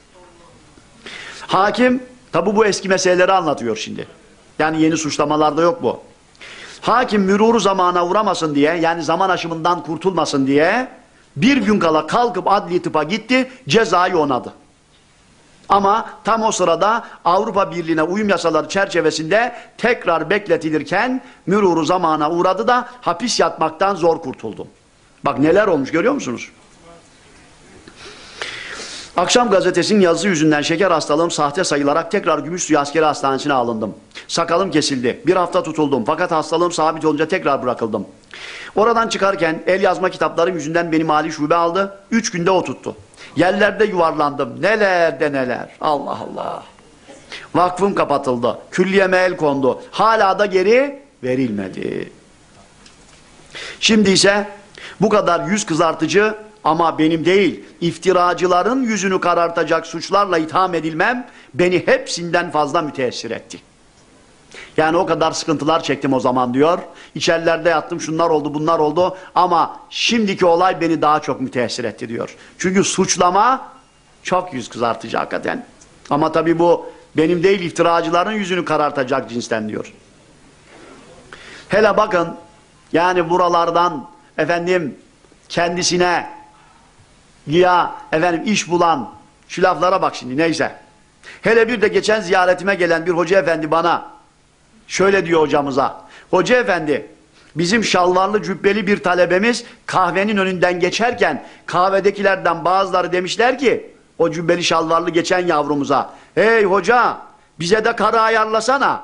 Hakim, tabi bu eski meseleleri anlatıyor şimdi. Yani yeni suçlamalarda yok bu. Hakim müruru zamana uğramasın diye, yani zaman aşımından kurtulmasın diye bir gün kala kalkıp adli tıpa gitti, cezayı onadı. Ama tam o sırada Avrupa Birliği'ne uyum yasaları çerçevesinde tekrar bekletilirken müruru zamana uğradı da hapis yatmaktan zor kurtuldum. Bak neler olmuş görüyor musunuz? Akşam gazetesinin yazısı yüzünden şeker hastalığım sahte sayılarak tekrar Gümüşsuyu Askeri Hastanesi'ne alındım. Sakalım kesildi. Bir hafta tutuldum. Fakat hastalığım sabit olunca tekrar bırakıldım. Oradan çıkarken el yazma kitaplarım yüzünden beni mali şube aldı. Üç günde o tuttu. Yerlerde yuvarlandım. Neler de neler. Allah Allah. Vakfım kapatıldı. Külliyeme el kondu. Hala da geri verilmedi. Şimdi ise bu kadar yüz kızartıcı ama benim değil, iftiracıların yüzünü karartacak suçlarla itham edilmem beni hepsinden fazla müteessir etti. Yani o kadar sıkıntılar çektim o zaman diyor. İçerilerde yattım, şunlar oldu, bunlar oldu ama şimdiki olay beni daha çok müteessir etti diyor. Çünkü suçlama çok yüz kızartıcı hakikaten. Ama tabii bu benim değil, iftiracıların yüzünü karartacak cinsten diyor. Hele bakın, yani buralardan efendim kendisine ya efendim iş bulan şu laflara bak şimdi, neyse. Hele bir de geçen ziyaretime gelen bir hoca efendi bana şöyle diyor hocamıza. Hoca efendi, bizim şalvarlı cübbeli bir talebemiz kahvenin önünden geçerken kahvedekilerden bazıları demişler ki o cübbeli şalvarlı geçen yavrumuza, hey hoca bize de karı ayarlasana.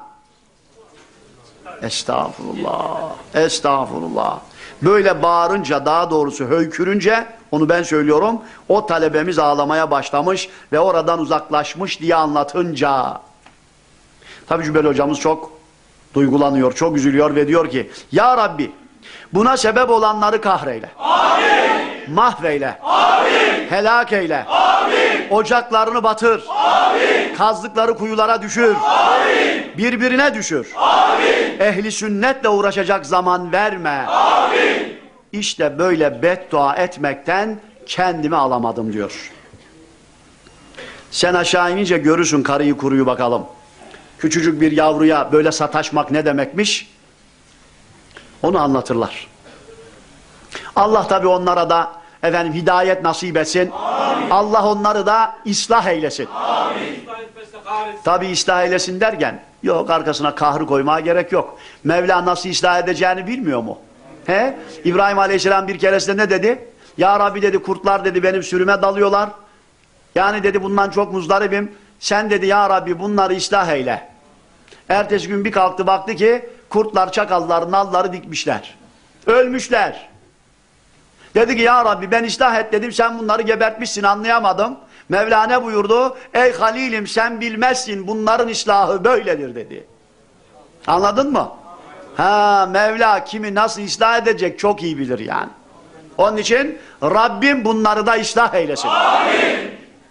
Estağfurullah, estağfurullah. Böyle bağırınca, daha doğrusu höykürünce, onu ben söylüyorum, o talebemiz ağlamaya başlamış ve oradan uzaklaşmış diye anlatınca. Tabii Cübbeli hocamız çok duygulanıyor, çok üzülüyor ve diyor ki, Ya Rabbi buna sebep olanları kahreyle. Amin. Mahveyle. Amin. Helak eyle. Amin. Ocaklarını batır. Amin. Kazdıkları kuyulara düşür. Amin. Birbirine düşür. Amin. Ehli sünnetle uğraşacak zaman verme. Amin. İşte böyle beddua etmekten kendimi alamadım diyor. Sen aşağı inince görürsün karıyı kuruyu bakalım. Küçücük bir yavruya böyle sataşmak ne demekmiş? Onu anlatırlar. Allah tabi onlara da efendim hidayet nasip etsin. Amin. Allah onları da ıslah eylesin. Amin. Tabi ıslah eylesin derken yok, arkasına kahrı koymaya gerek yok. Mevla nasıl ıslah edeceğini bilmiyor mu? He? İbrahim Aleyhisselam bir keresinde ne dedi? Ya Rabbi dedi, kurtlar dedi benim sürüme dalıyorlar. Yani dedi bundan çok muzdaribim. Sen dedi ya Rabbi bunları ıslah eyle. Ertesi gün bir kalktı, baktı ki kurtlar çakallar nalları dikmişler. Ölmüşler. Dedi ki ya Rabbi ben ıslah et dedim, sen bunları gebertmişsin, anlayamadım. Mevla ne buyurdu? Ey Halilim sen bilmezsin, bunların ıslahı böyledir dedi. Anladın mı? Ha, Mevla kimi nasıl ıslah edecek çok iyi bilir yani. Onun için Rabbim bunları da ıslah eylesin. Amin.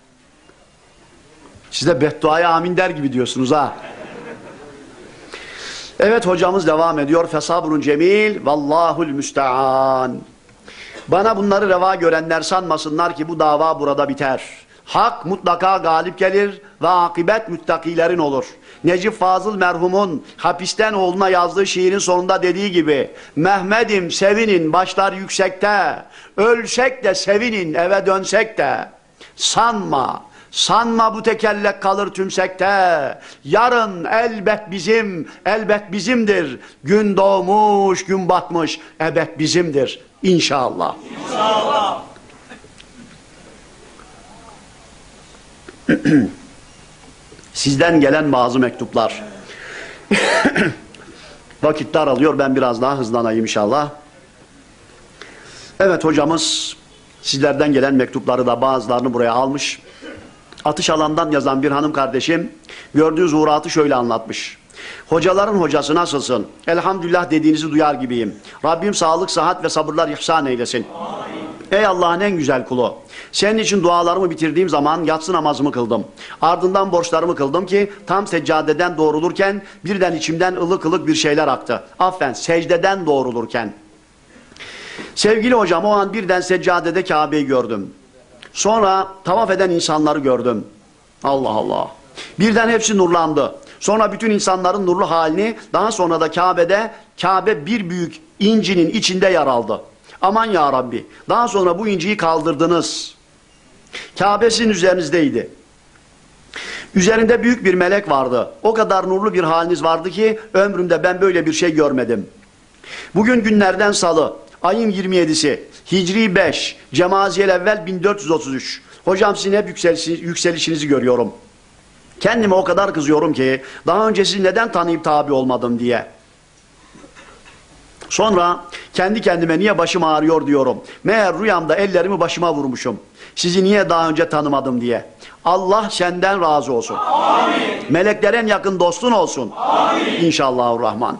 Siz de bedduaya amin der gibi diyorsunuz ha. Evet, hocamız devam ediyor. Fesabrun cemil vallahul müstean. Bana bunları reva görenler sanmasınlar ki bu dava burada biter. Hak mutlaka galip gelir ve akıbet müttakilerin olur. Necip Fazıl merhumun hapisten oğluna yazdığı şiirin sonunda dediği gibi, Mehmet'im sevinin başlar yüksekte, ölsek de sevinin eve dönsek de, sanma sanma bu tekellek kalır tümsekte, yarın elbet bizim elbet bizimdir, gün doğmuş gün batmış ebed bizimdir inşallah. İnşallah. Sizden gelen bazı mektuplar. Vakit daralıyor, ben biraz daha hızlanayım inşallah. Evet, hocamız sizlerden gelen mektupları da bazılarını buraya almış. Atış alandan yazan bir hanım kardeşim gördüğü zuhuratı şöyle anlatmış. Hocaların hocası nasılsın? Elhamdülillah dediğinizi duyar gibiyim. Rabbim sağlık, sıhhat ve sabırlar ihsan eylesin. Amin. Ey Allah'ın en güzel kulu. Senin için dualarımı bitirdiğim zaman yatsı namazımı kıldım. Ardından borçlarımı kıldım ki tam seccadeden doğrulurken birden içimden ılık ılık bir şeyler aktı. Affen, secdeden doğrulurken. Sevgili hocam, o an birden seccadede Kabe'yi gördüm. Sonra tavaf eden insanları gördüm. Allah Allah. Birden hepsi nurlandı. Sonra bütün insanların nurlu halini, daha sonra da Kabe'de, Kabe bir büyük incinin içinde yer aldı. Aman ya Rabbi. Daha sonra bu inciyi kaldırdınız. Kabe sizin üzerinizdeydi. Üzerinde büyük bir melek vardı. O kadar nurlu bir haliniz vardı ki ömrümde ben böyle bir şey görmedim. Bugün günlerden salı, ayın yirmi yedisi, Hicri beş, Cemaziyel evvel bin dört yüz otuz üç. Hocam sizin hep yükselişinizi görüyorum. Kendime o kadar kızıyorum ki daha önce sizi neden tanıyıp tabi olmadım diye. Sonra kendi kendime niye başım ağrıyor diyorum. Meğer rüyamda ellerimi başıma vurmuşum. Sizi niye daha önce tanımadım diye. Allah senden razı olsun. Amin. Melekler en yakın dostun olsun. Amin. İnşallahurrahman.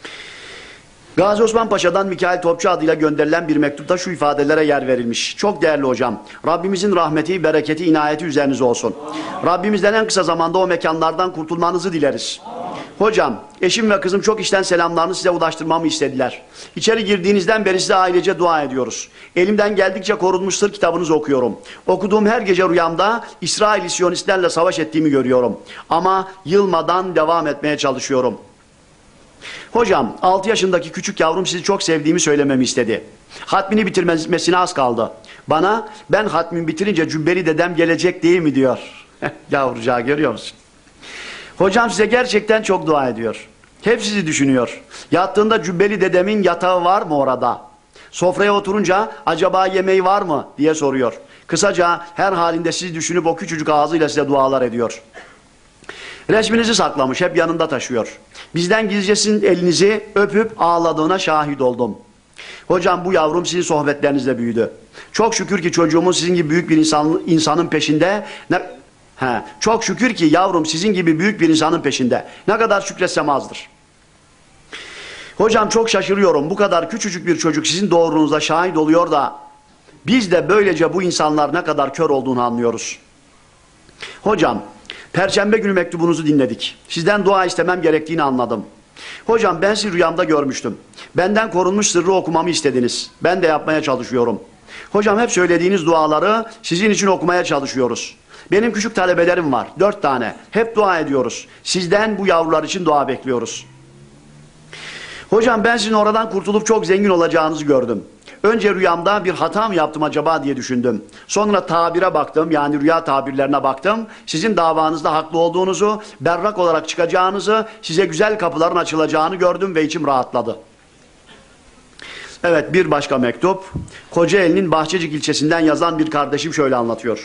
Gazi Osman Paşa'dan Mikail Topçu adıyla gönderilen bir mektupta şu ifadelere yer verilmiş. Çok değerli hocam, Rabbimizin rahmeti, bereketi, inayeti üzerinize olsun. Rabbimizden en kısa zamanda o mekanlardan kurtulmanızı dileriz. Hocam, eşim ve kızım çok işten selamlarını size ulaştırmamı istediler. İçeri girdiğinizden beri size ailece dua ediyoruz. Elimden geldikçe korunmuş sır kitabınızı okuyorum. Okuduğum her gece rüyamda İsrail Siyonistlerle savaş ettiğimi görüyorum. Ama yılmadan devam etmeye çalışıyorum. Hocam, altı yaşındaki küçük yavrum sizi çok sevdiğimi söylememi istedi. Hatmini bitirmesine az kaldı. Bana, ben hatmimi bitirince cübbeli dedem gelecek değil mi diyor. Yavrucağı görüyor musun? Hocam size gerçekten çok dua ediyor. Hep sizi düşünüyor. Yattığında cübbeli dedemin yatağı var mı orada? Sofraya oturunca acaba yemeği var mı diye soruyor. Kısaca her halinde sizi düşünüp o küçücük ağzıyla size dualar ediyor. Resminizi saklamış, hep yanında taşıyor. Bizden gizlice sizin elinizi öpüp ağladığına şahit oldum. Hocam bu yavrum sizin sohbetlerinizle büyüdü. Çok şükür ki çocuğumun sizin gibi büyük bir insan, insanın peşinde... Ne, he, çok şükür ki yavrum sizin gibi büyük bir insanın peşinde. Ne kadar şükretsem azdır. Hocam çok şaşırıyorum. Bu kadar küçücük bir çocuk sizin doğruluğunuza şahit oluyor da... Biz de böylece bu insanlar ne kadar kör olduğunu anlıyoruz. Hocam... Perşembe günü mektubunuzu dinledik. Sizden dua istemem gerektiğini anladım. Hocam ben sizi rüyamda görmüştüm. Benden korunmuş sırrı okumamı istediniz. Ben de yapmaya çalışıyorum. Hocam hep söylediğiniz duaları sizin için okumaya çalışıyoruz. Benim küçük talebelerim var. Dört tane. Hep dua ediyoruz. Sizden bu yavrular için dua bekliyoruz. Hocam ben sizin oradan kurtulup çok zengin olacağınızı gördüm. Önce rüyamda bir hata mı yaptım acaba diye düşündüm. Sonra tabire baktım, yani rüya tabirlerine baktım. Sizin davanızda haklı olduğunuzu, berrak olarak çıkacağınızı, size güzel kapıların açılacağını gördüm ve içim rahatladı. Evet, bir başka mektup. Kocaeli'nin Bahçecik ilçesinden yazan bir kardeşim şöyle anlatıyor.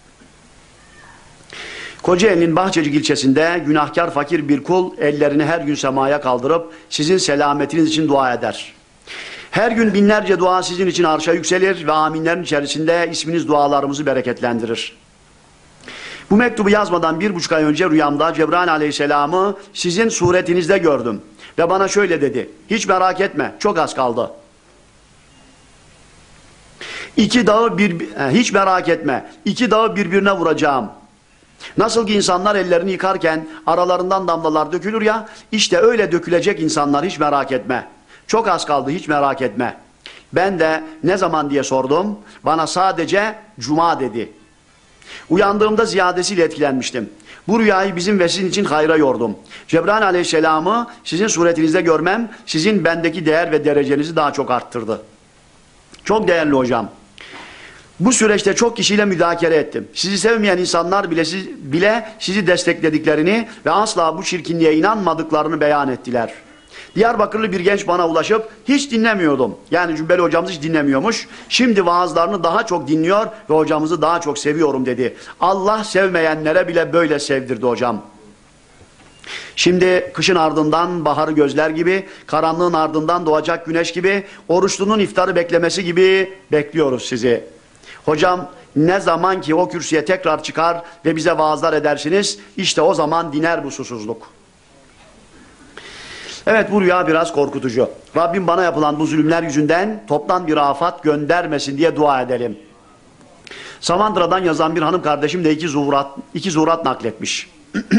Kocaeli'nin Bahçecik ilçesinde günahkar fakir bir kul ellerini her gün semaya kaldırıp sizin selametiniz için dua eder. Her gün binlerce dua sizin için arşa yükselir ve aminlerin içerisinde isminiz dualarımızı bereketlendirir. Bu mektubu yazmadan bir buçuk ay önce rüyamda Cebrail aleyhisselamı sizin suretinizde gördüm. Ve bana şöyle dedi, hiç merak etme, çok az kaldı. İki dağı bir, hiç merak etme, iki dağı birbirine vuracağım. Nasıl ki insanlar ellerini yıkarken aralarından damlalar dökülür ya, işte öyle dökülecek insanlar, hiç merak etme. Çok az kaldı, hiç merak etme. Ben de ne zaman diye sordum, bana sadece cuma dedi. Uyandığımda ziyadesiyle etkilenmiştim. Bu rüyayı bizim ve sizin için hayra yordum. Cebrail aleyhisselamı sizin suretinizde görmem, sizin bendeki değer ve derecenizi daha çok arttırdı. Çok değerli hocam. Bu süreçte çok kişiyle müzakere ettim. Sizi sevmeyen insanlar bile, siz, bile sizi desteklediklerini ve asla bu çirkinliğe inanmadıklarını beyan ettiler. Diyarbakırlı bir genç bana ulaşıp hiç dinlemiyordum. Yani Cübbeli hocamız hiç dinlemiyormuş. Şimdi vaazlarını daha çok dinliyor ve hocamızı daha çok seviyorum dedi. Allah sevmeyenlere bile böyle sevdirdi hocam. Şimdi kışın ardından baharı gözler gibi, karanlığın ardından doğacak güneş gibi, oruçlunun iftarı beklemesi gibi bekliyoruz sizi. Hocam ne zaman ki o kürsüye tekrar çıkar ve bize vaazlar edersiniz, işte o zaman diner bu susuzluk. Evet, bu rüya biraz korkutucu. Rabbim bana yapılan bu zulümler yüzünden toptan bir afat göndermesin diye dua edelim. Samandıra'dan yazan bir hanım kardeşim de iki zuhurat, iki zuhurat nakletmiş.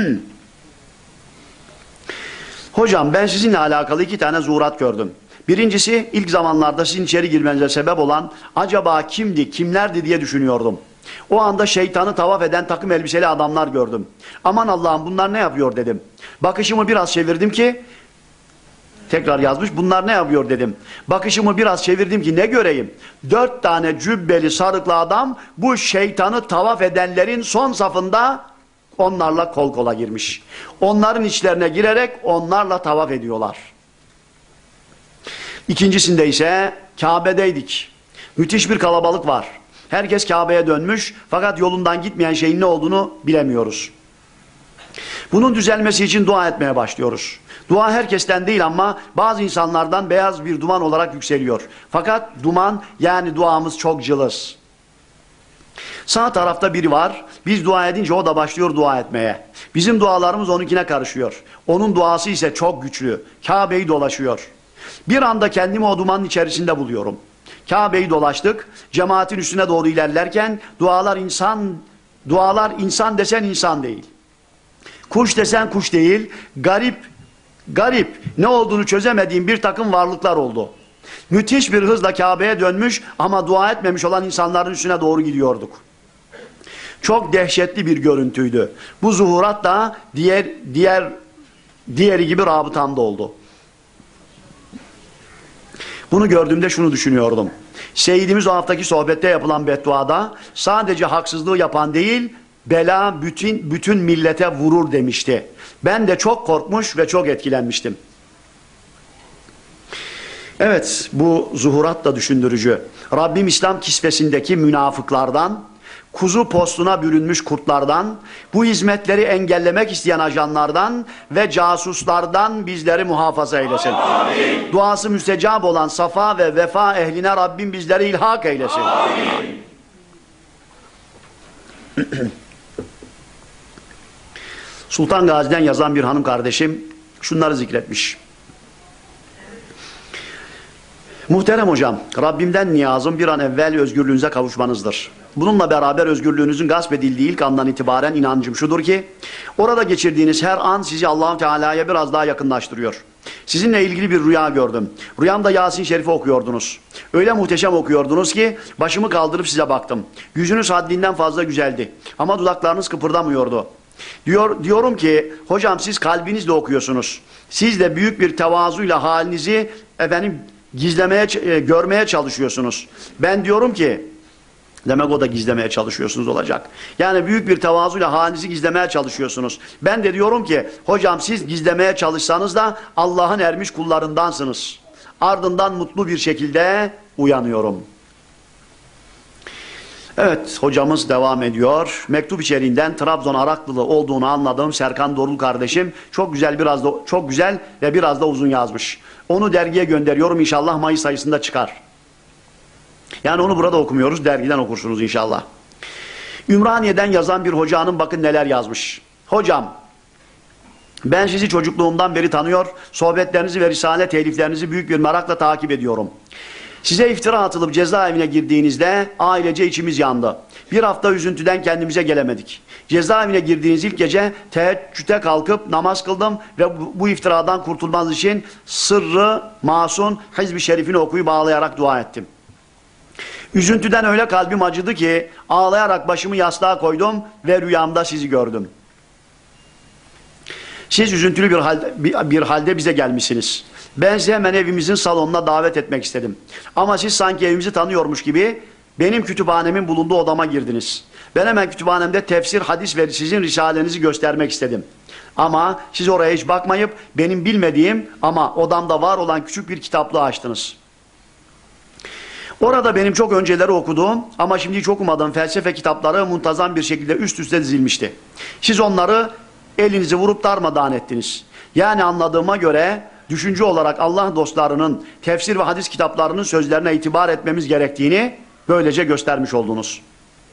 Hocam ben sizinle alakalı iki tane zuhurat gördüm. Birincisi ilk zamanlarda sizin içeri girmenize sebep olan acaba kimdi, kimlerdi diye düşünüyordum. O anda şeytanı tavaf eden takım elbiseli adamlar gördüm. Aman Allah'ım bunlar ne yapıyor dedim. Bakışımı biraz çevirdim ki tekrar yazmış. Bunlar ne yapıyor dedim. Bakışımı biraz çevirdim ki ne göreyim? Dört tane cübbeli sarıklı adam bu şeytanı tavaf edenlerin son safında onlarla kol kola girmiş. Onların içlerine girerek onlarla tavaf ediyorlar. İkincisinde ise Kabe'deydik. Müthiş bir kalabalık var. Herkes Kabe'ye dönmüş fakat yolundan gitmeyen şeyin ne olduğunu bilemiyoruz. Bunun düzelmesi için dua etmeye başlıyoruz. Dua herkesten değil ama bazı insanlardan beyaz bir duman olarak yükseliyor. Fakat duman, yani duamız çok cılız. Sağ tarafta biri var. Biz dua edince o da başlıyor dua etmeye. Bizim dualarımız onunkine karışıyor. Onun duası ise çok güçlü. Kabe'yi dolaşıyor. Bir anda kendimi o dumanın içerisinde buluyorum. Kabe'yi dolaştık. Cemaatin üstüne doğru ilerlerken dualar insan, dualar insan desen insan değil. Kuş desen kuş değil. Garip, garip ne olduğunu çözemediğim bir takım varlıklar oldu. Müthiş bir hızla Kabe'ye dönmüş ama dua etmemiş olan insanların üstüne doğru gidiyorduk. Çok dehşetli bir görüntüydü. Bu zuhurat da diğer diğer diğeri gibi rabıtamda oldu. Bunu gördüğümde şunu düşünüyordum. Seyyidimiz o haftaki sohbette yapılan bedduada sadece haksızlığı yapan değil, bela bütün bütün millete vurur demişti. Ben de çok korkmuş ve çok etkilenmiştim. Evet, bu zuhurat da düşündürücü. Rabbim İslam kisvesindeki münafıklardan, kuzu postuna bürünmüş kurtlardan, bu hizmetleri engellemek isteyen ajanlardan ve casuslardan bizleri muhafaza eylesin. Amin. Duası müstecab olan safa ve vefa ehline Rabbim bizleri ilhak eylesin. Amin. Sultan Gazi'den yazan bir hanım kardeşim şunları zikretmiş. Muhterem hocam, Rabbimden niyazım bir an evvel özgürlüğünüze kavuşmanızdır. Bununla beraber özgürlüğünüzün gasp edildiği ilk andan itibaren inancım şudur ki, orada geçirdiğiniz her an sizi Allah-u Teala'ya biraz daha yakınlaştırıyor. Sizinle ilgili bir rüya gördüm. Rüyamda Yasin Şerif'i okuyordunuz. Öyle muhteşem okuyordunuz ki başımı kaldırıp size baktım. Yüzünüz haddinden fazla güzeldi ama dudaklarınız kıpırdamıyordu. Diyor, diyorum ki hocam siz kalbinizle okuyorsunuz. Siz de büyük bir tevazuyla halinizi efendim gizlemeye, görmeye çalışıyorsunuz. Ben diyorum ki, demek o da gizlemeye çalışıyorsunuz olacak. Yani büyük bir tevazuyla halinizi gizlemeye çalışıyorsunuz. Ben de diyorum ki, hocam siz gizlemeye çalışsanız da Allah'ın ermiş kullarındansınız. Ardından mutlu bir şekilde uyanıyorum. Evet, hocamız devam ediyor. Mektup içeriğinden Trabzon Araklılı olduğunu anladığım Serkan Dorul kardeşim çok güzel biraz da çok güzel ve biraz da uzun yazmış. Onu dergiye gönderiyorum, inşallah Mayıs ayısında çıkar. Yani onu burada okumuyoruz, dergiden okursunuz inşallah. Ümraniye'den yazan bir hoca hanım bakın neler yazmış. Hocam, ben sizi çocukluğumdan beri tanıyor, sohbetlerinizi ve risale teliflerinizi büyük bir merakla takip ediyorum. Size iftira atılıp cezaevine girdiğinizde ailece içimiz yandı. Bir hafta üzüntüden kendimize gelemedik. Cezaevine girdiğiniz ilk gece teheccüde kalkıp namaz kıldım ve bu, bu iftiradan kurtulmanız için Sırrı Masun Hizb-i Şerif'ini okuyup ağlayarak dua ettim. Üzüntüden öyle kalbim acıdı ki ağlayarak başımı yastığa koydum ve rüyamda sizi gördüm. Siz üzüntülü bir halde, bir, bir halde bize gelmişsiniz. Ben sizi hemen evimizin salonuna davet etmek istedim. Ama siz sanki evimizi tanıyormuş gibi benim kütüphanemin bulunduğu odama girdiniz. Ben hemen kütüphanemde tefsir, hadis ve sizin risalenizi göstermek istedim. Ama siz oraya hiç bakmayıp benim bilmediğim ama odamda var olan küçük bir kitaplığı açtınız. Orada benim çok önceleri okuduğum ama şimdi hiç okumadığım felsefe kitapları muntazam bir şekilde üst üste dizilmişti. Siz onları elinizi vurup darmadağın ettiniz. Yani anladığıma göre düşünce olarak Allah dostlarının tefsir ve hadis kitaplarının sözlerine itibar etmemiz gerektiğini böylece göstermiş oldunuz.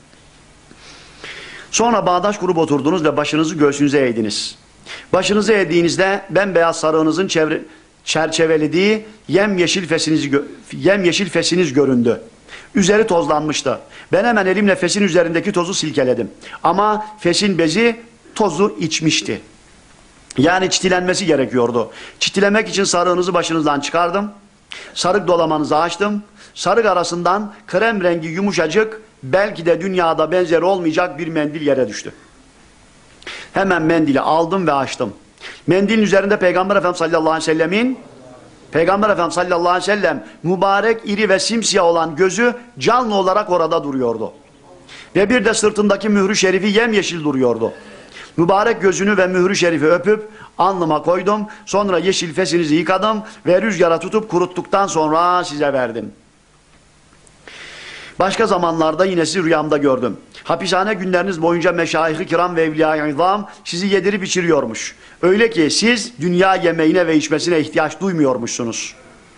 Sonra bağdaş kurup oturdunuz ve başınızı göğsünüze eğdiniz. Başınızı eğdiğinizde bembeyaz sarığınızın çevre, çerçevelediği yemyeşil fesiniz, yemyeşil fesiniz göründü. Üzeri tozlanmıştı. Ben hemen elimle fesin üzerindeki tozu silkeledim. Ama fesin bezi tozu içmişti. Yani çitilenmesi gerekiyordu. Çitilemek için sarığınızı başınızdan çıkardım. Sarık dolamanızı açtım. Sarık arasından krem rengi yumuşacık, belki de dünyada benzeri olmayacak bir mendil yere düştü. Hemen mendili aldım ve açtım. Mendilin üzerinde Peygamber Efendimiz sallallahu aleyhi ve sellemin Peygamber Efendimiz sallallahu aleyhi ve sellem mübarek, iri ve simsiyah olan gözü canlı olarak orada duruyordu. Ve bir de sırtındaki mührü şerifi yemyeşil duruyordu. Mübarek gözünü ve mührü şerifi öpüp alnıma koydum. Sonra yeşil fesinizi yıkadım ve rüzgara tutup kuruttuktan sonra size verdim. Başka zamanlarda yine sizi rüyamda gördüm. Hapishane günleriniz boyunca meşayih-i kiram ve evliya-i izam sizi yedirip içiriyormuş. Öyle ki siz dünya yemeğine ve içmesine ihtiyaç duymuyormuşsunuz.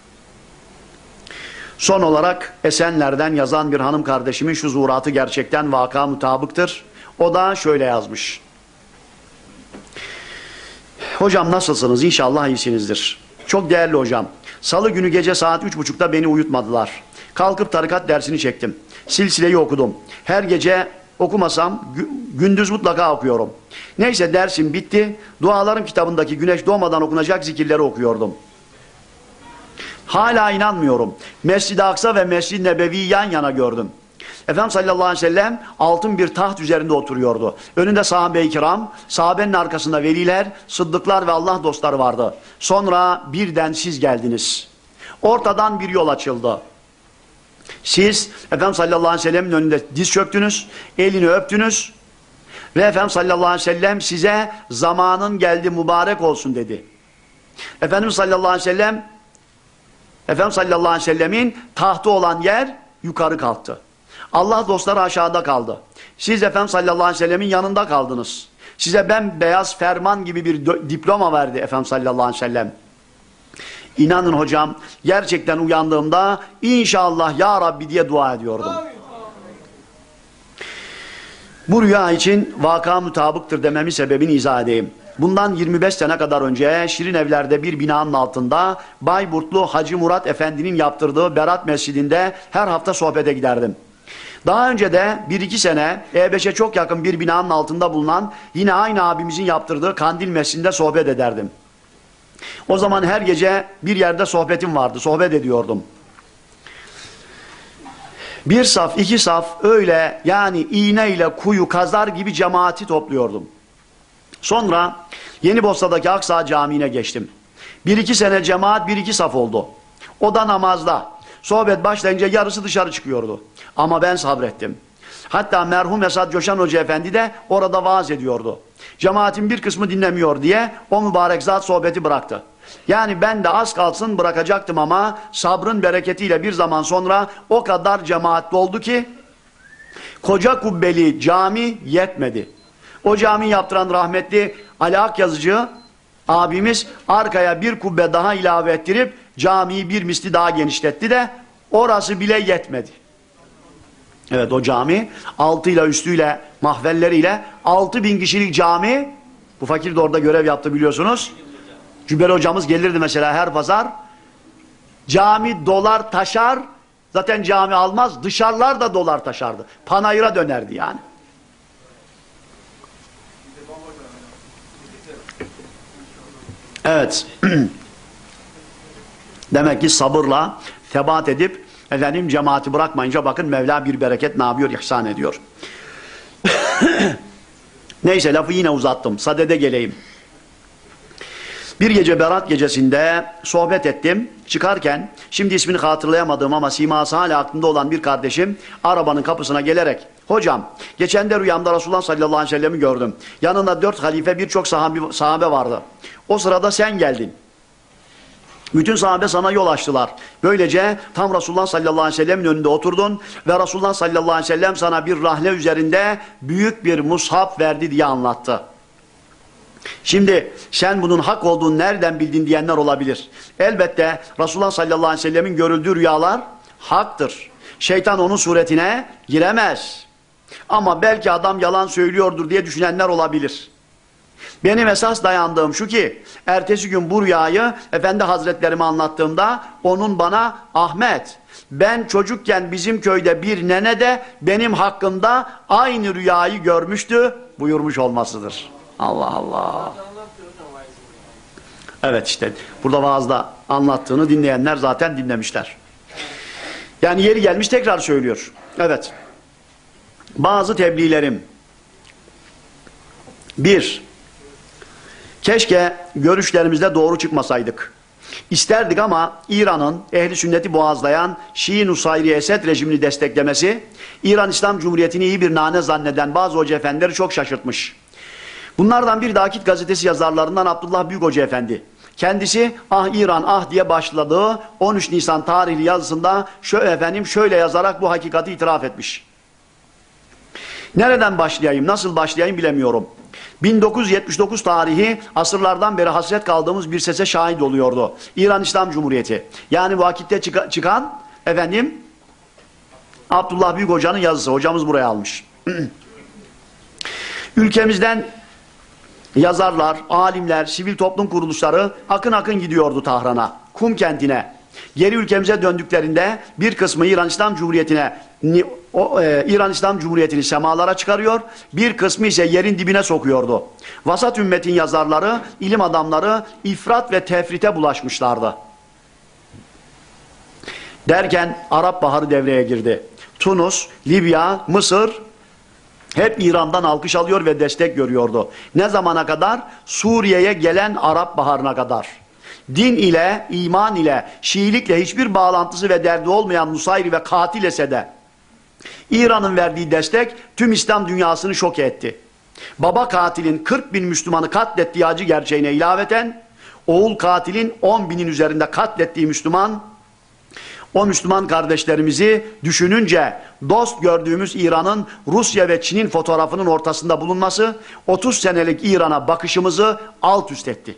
Son olarak Esenler'den yazan bir hanım kardeşimin şu zuhuratı gerçekten vaka mutabıktır. O da şöyle yazmış. Hocam nasılsınız? İnşallah iyisinizdir. Çok değerli hocam. Salı günü gece saat üç buçukta beni uyutmadılar. Kalkıp tarikat dersini çektim. Silsileyi okudum. Her gece okumasam gündüz mutlaka okuyorum. Neyse dersim bitti. Dualarım kitabındaki güneş doğmadan okunacak zikirleri okuyordum. Hala inanmıyorum. Mescid-i Aksa ve Mescid-i Nebevi'yi yan yana gördüm. Efendimiz sallallahu aleyhi ve sellem altın bir taht üzerinde oturuyordu. Önünde sahabe-i kiram, sahabenin arkasında veliler, sıddıklar ve Allah dostları vardı. Sonra birden siz geldiniz. Ortadan bir yol açıldı. Siz Efendimiz sallallahu aleyhi ve sellemin önünde diz çöktünüz, elini öptünüz ve Efendimiz sallallahu aleyhi ve sellem size zamanın geldi mübarek olsun dedi. Efendimiz sallallahu aleyhi ve sellem Efendimiz sallallahu aleyhi ve sellemin tahtı olan yer yukarı kalktı. Allah dostları aşağıda kaldı. Siz Efendimiz sallallahu aleyhi ve sellemin yanında kaldınız. Size bembeyaz ferman gibi bir diploma verdi Efendimiz sallallahu aleyhi ve sellem. İnanın hocam, gerçekten uyandığımda inşallah ya Rabbi diye dua ediyordum. Bu rüya için vaka mutabıktır dememin sebebini izah edeyim. Bundan yirmi beş sene kadar önce Şirin Evler'de bir binanın altında Bayburtlu Hacı Murat Efendi'nin yaptırdığı Berat Mescidi'nde her hafta sohbete giderdim. Daha önce de bir iki sene E beşe çok yakın bir binanın altında bulunan yine aynı abimizin yaptırdığı Kandil Mescidi'nde sohbet ederdim. O zaman her gece bir yerde sohbetim vardı, sohbet ediyordum. Bir saf, iki saf öyle yani iğneyle kuyu kazar gibi cemaati topluyordum. Sonra Yenibosna'daki Aksa Camii'ne geçtim. Bir iki sene cemaat bir iki saf oldu. O da namazda. Sohbet başlayınca yarısı dışarı çıkıyordu. Ama ben sabrettim. Hatta merhum Esad Coşan Hoca Efendi de orada vaaz ediyordu. Cemaatin bir kısmı dinlemiyor diye o mübarek zat sohbeti bıraktı. Yani ben de az kalsın bırakacaktım ama sabrın bereketiyle bir zaman sonra o kadar cemaat doldu ki koca kubbeli cami yetmedi. O cami yaptıran rahmetli Ali Akyazıcı abimiz arkaya bir kubbe daha ilave ettirip camiyi bir misli daha genişletti de orası bile yetmedi. Evet, o cami altıyla üstüyle mahvelleriyle altı bin kişilik cami. Bu fakir de orada görev yaptı biliyorsunuz. Cübbeli hocamız gelirdi mesela her pazar. Cami dolar taşar. Zaten cami almaz. Dışarılar da dolar taşardı. Panayır'a dönerdi yani. Evet. Demek ki sabırla tebat edip efendim cemaati bırakmayınca bakın Mevla bir bereket ne yapıyor? İhsan ediyor. Neyse lafı yine uzattım. Sadede geleyim. Bir gece Berat gecesinde sohbet ettim. Çıkarken şimdi ismini hatırlayamadığım ama siması hala aklımda olan bir kardeşim arabanın kapısına gelerek hocam geçen de rüyamda Resulullah sallallahu aleyhi ve sellem'i gördüm. Yanında dört halife birçok sahabe, sahabe vardı. O sırada sen geldin. Bütün sahabe sana yol açtılar. Böylece tam Resulullah sallallahu aleyhi ve sellemin önünde oturdun ve Resulullah sallallahu aleyhi ve sellem sana bir rahle üzerinde büyük bir mushaf verdi diye anlattı. Şimdi sen bunun hak olduğunu nereden bildin diyenler olabilir. Elbette Resulullah sallallahu aleyhi ve sellemin görüldüğü rüyalar haktır. Şeytan onun suretine giremez. Ama belki adam yalan söylüyordur diye düşünenler olabilir. Benim esas dayandığım şu ki ertesi gün bu rüyayı Efendi Hazretlerime anlattığımda onun bana Ahmet ben çocukken bizim köyde bir nene de benim hakkımda aynı rüyayı görmüştü buyurmuş olmasıdır. Allah Allah. Evet işte burada vaazda anlattığını dinleyenler zaten dinlemişler. Yani yeri gelmiş tekrar söylüyor. Evet. Bazı tebliğlerim. Bir, keşke görüşlerimizde doğru çıkmasaydık. İsterdik ama İran'ın ehli sünneti boğazlayan Şii Nusayri Esed rejimini desteklemesi, İran İslam Cumhuriyeti'ni iyi bir nane zanneden bazı hoca efendileri çok şaşırtmış. Bunlardan bir de Akit gazetesi yazarlarından Abdullah Büyük Hoca Efendi. Kendisi ah İran ah diye başladığı on üç Nisan tarihli yazısında şöyle efendim şöyle yazarak bu hakikati itiraf etmiş. Nereden başlayayım, nasıl başlayayım bilemiyorum. bin dokuz yüz yetmiş dokuz tarihi asırlardan beri hasret kaldığımız bir sese şahit oluyordu. İran İslam Cumhuriyeti. Yani bu vakitte çıka, çıkan efendim Abdullah Büyük Hoca'nın yazısı. Hocamız buraya almış. Ülkemizden yazarlar, alimler, sivil toplum kuruluşları akın akın gidiyordu Tahran'a, Kum kentine. Geri ülkemize döndüklerinde bir kısmı İran İslam Cumhuriyeti'ne o, e, İran İslam Cumhuriyeti'ni semalara çıkarıyor, bir kısmı ise yerin dibine sokuyordu. Vasat ümmetin yazarları, ilim adamları ifrat ve tefrite bulaşmışlardı. Derken Arap Baharı devreye girdi. Tunus, Libya, Mısır hep İran'dan alkış alıyor ve destek görüyordu. Ne zamana kadar? Suriye'ye gelen Arap Baharı'na kadar. Din ile, iman ile, Şiilikle hiçbir bağlantısı ve derdi olmayan Nusayri ve katil Esed'e İran'ın verdiği destek tüm İslam dünyasını şok etti. Baba katilin kırk bin Müslümanı katlettiği acı gerçeğine ilaveten, oğul katilin on binin üzerinde katlettiği Müslüman, o Müslüman kardeşlerimizi düşününce dost gördüğümüz İran'ın Rusya ve Çin'in fotoğrafının ortasında bulunması otuz senelik İran'a bakışımızı alt üst etti.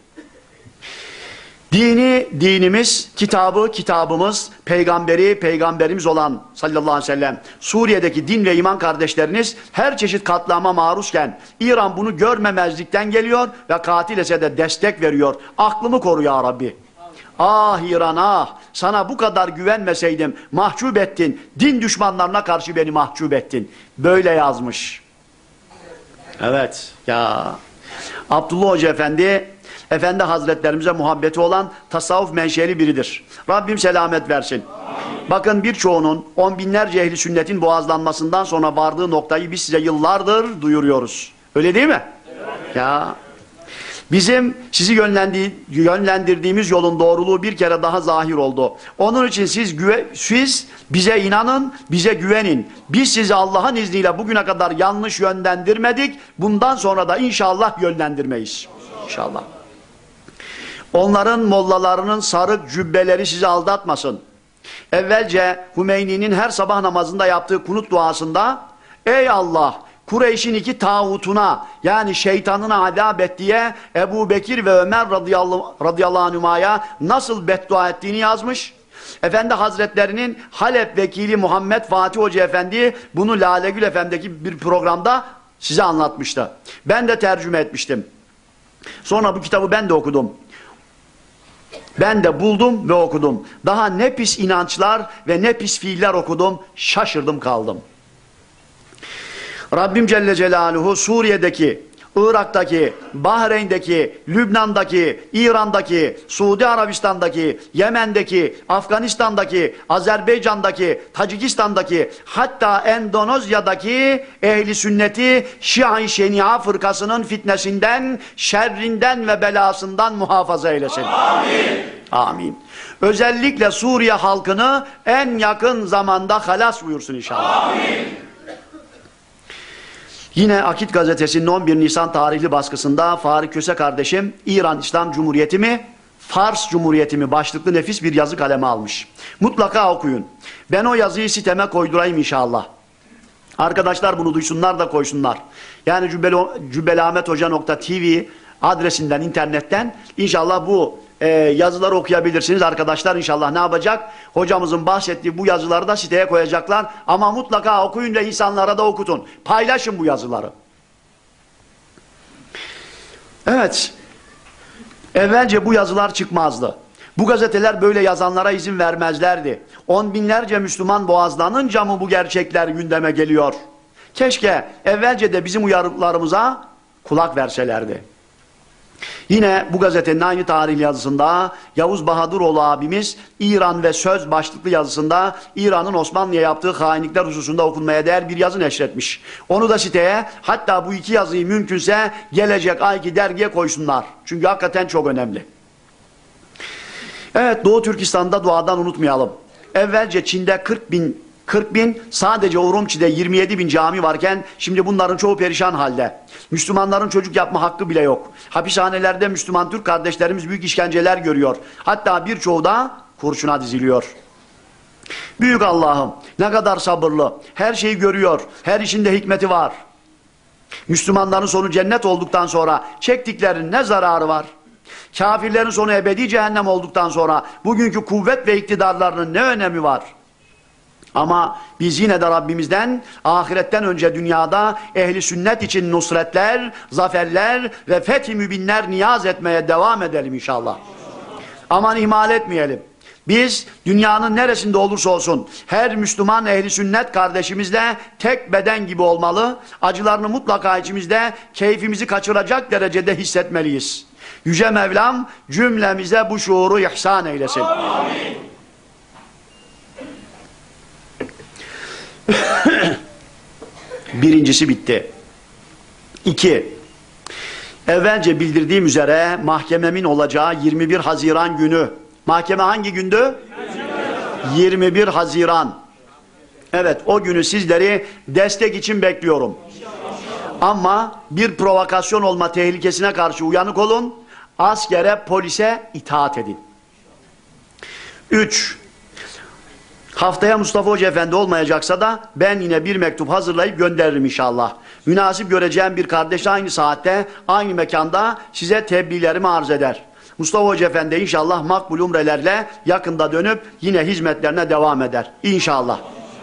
Dini, dinimiz, kitabı, kitabımız, peygamberi, peygamberimiz olan sallallahu aleyhi ve sellem, Suriye'deki din ve iman kardeşleriniz her çeşit katlama maruzken İran bunu görmemezlikten geliyor ve katil Esed'e destek veriyor. Aklımı koru ya Rabbi. Ah İran ah, sana bu kadar güvenmeseydim mahcup ettin, din düşmanlarına karşı beni mahcup ettin. Böyle yazmış. Evet ya, Abdullah Hoca Efendi, Efendi Hazretlerimize muhabbeti olan tasavvuf menşeli biridir. Rabbim selamet versin. Bakın birçoğunun on binlerce ehli sünnetin boğazlanmasından sonra vardığı noktayı biz size yıllardır duyuruyoruz. Öyle değil mi? Evet. Ya bizim sizi yönlendirdiğimiz yolun doğruluğu bir kere daha zahir oldu. Onun için siz, güve, siz bize inanın, bize güvenin. Biz sizi Allah'ın izniyle bugüne kadar yanlış yönlendirmedik. Bundan sonra da inşallah yönlendirmeyiz. İnşallah. Onların mollalarının sarık cübbeleri sizi aldatmasın. Evvelce Hümeyni'nin her sabah namazında yaptığı kunut duasında ey Allah! Kureyş'in iki tağutuna yani şeytanına adab et diye Ebu Bekir ve Ömer radıyallahu, radıyallahu anhuma'ya nasıl beddua ettiğini yazmış. Efendi Hazretlerinin Halep vekili Muhammed Fatih Hoca Efendi bunu Lalegül Efendi'deki bir programda size anlatmıştı. Ben de tercüme etmiştim. Sonra bu kitabı ben de okudum. Ben de buldum ve okudum. Daha ne pis inançlar ve ne pis fiiller okudum, şaşırdım kaldım. Rabbim Celle Celaluhu Suriye'deki, Irak'taki, Bahreyn'deki, Lübnan'daki, İran'daki, Suudi Arabistan'daki, Yemen'deki, Afganistan'daki, Azerbaycan'daki, Tacikistan'daki, hatta Endonezya'daki ehli sünneti Şia-i Şenia fırkasının fitnesinden, şerrinden ve belasından muhafaza eylesin. Amin. Amin. Özellikle Suriye halkını en yakın zamanda halas buyursun inşallah. Amin. Yine Akit gazetesinin on bir Nisan tarihli baskısında Fahri Köse kardeşim İran İslam Cumhuriyeti mi, Fars Cumhuriyeti mi başlıklı nefis bir yazı kaleme almış. Mutlaka okuyun. Ben o yazıyı siteme koydurayım inşallah. Arkadaşlar bunu duysunlar da koysunlar. Yani cübbelahmethoca nokta tv adresinden, internetten inşallah bu e, yazıları okuyabilirsiniz. Arkadaşlar inşallah ne yapacak? Hocamızın bahsettiği bu yazıları da siteye koyacaklar. Ama mutlaka okuyun ve insanlara da okutun. Paylaşın bu yazıları. Evet. Evvelce bu yazılar çıkmazdı. Bu gazeteler böyle yazanlara izin vermezlerdi. On binlerce Müslüman boğazlanınca mı bu gerçekler gündeme geliyor? Keşke evvelce de bizim uyarılarımıza kulak verselerdi. Yine bu gazetenin aynı tarihli yazısında Yavuz Bahadıroğlu abimiz İran ve Söz başlıklı yazısında İran'ın Osmanlı'ya yaptığı hainlikler hususunda okunmaya değer bir yazı neşretmiş. Onu da siteye, hatta bu iki yazıyı mümkünse gelecek ayki dergiye koysunlar. Çünkü hakikaten çok önemli. Evet, Doğu Türkistan'da duadan unutmayalım. Evvelce Çin'de kırk bin kırk bin, sadece Urumçi'de yirmi yedi bin cami varken şimdi bunların çoğu perişan halde. Müslümanların çocuk yapma hakkı bile yok. Hapishanelerde Müslüman Türk kardeşlerimiz büyük işkenceler görüyor. Hatta birçoğu da kurşuna diziliyor. Büyük Allah'ım, ne kadar sabırlı, her şeyi görüyor, her işinde hikmeti var. Müslümanların sonu cennet olduktan sonra çektiklerinin ne zararı var? Kafirlerin sonu ebedi cehennem olduktan sonra bugünkü kuvvet ve iktidarlarının ne önemi var? Ama biz yine de Rabbimizden ahiretten önce dünyada ehli sünnet için nusretler, zaferler ve fethi mübinler niyaz etmeye devam edelim inşallah. Aman ihmal etmeyelim. Biz dünyanın neresinde olursa olsun her Müslüman ehli sünnet kardeşimizle tek beden gibi olmalı. Acılarını mutlaka içimizde keyfimizi kaçıracak derecede hissetmeliyiz. Yüce Mevlam cümlemize bu şuuru ihsan eylesin. Amin. Birincisi bitti. İki, evvelce bildirdiğim üzere mahkememin olacağı yirmi bir Haziran günü. Mahkeme hangi gündü? yirmi bir Haziran. Evet, o günü sizleri destek için bekliyorum. Ama bir provokasyon olma tehlikesine karşı uyanık olun. Askere, polise itaat edin. Üç, haftaya Mustafa Hoca Efendi olmayacaksa da ben yine bir mektup hazırlayıp gönderirim inşallah. Münasip göreceğim bir kardeş aynı saatte, aynı mekanda size tebliğlerimi arz eder. Mustafa Hoca Efendi inşallah makbul umrelerle yakında dönüp yine hizmetlerine devam eder. İnşallah.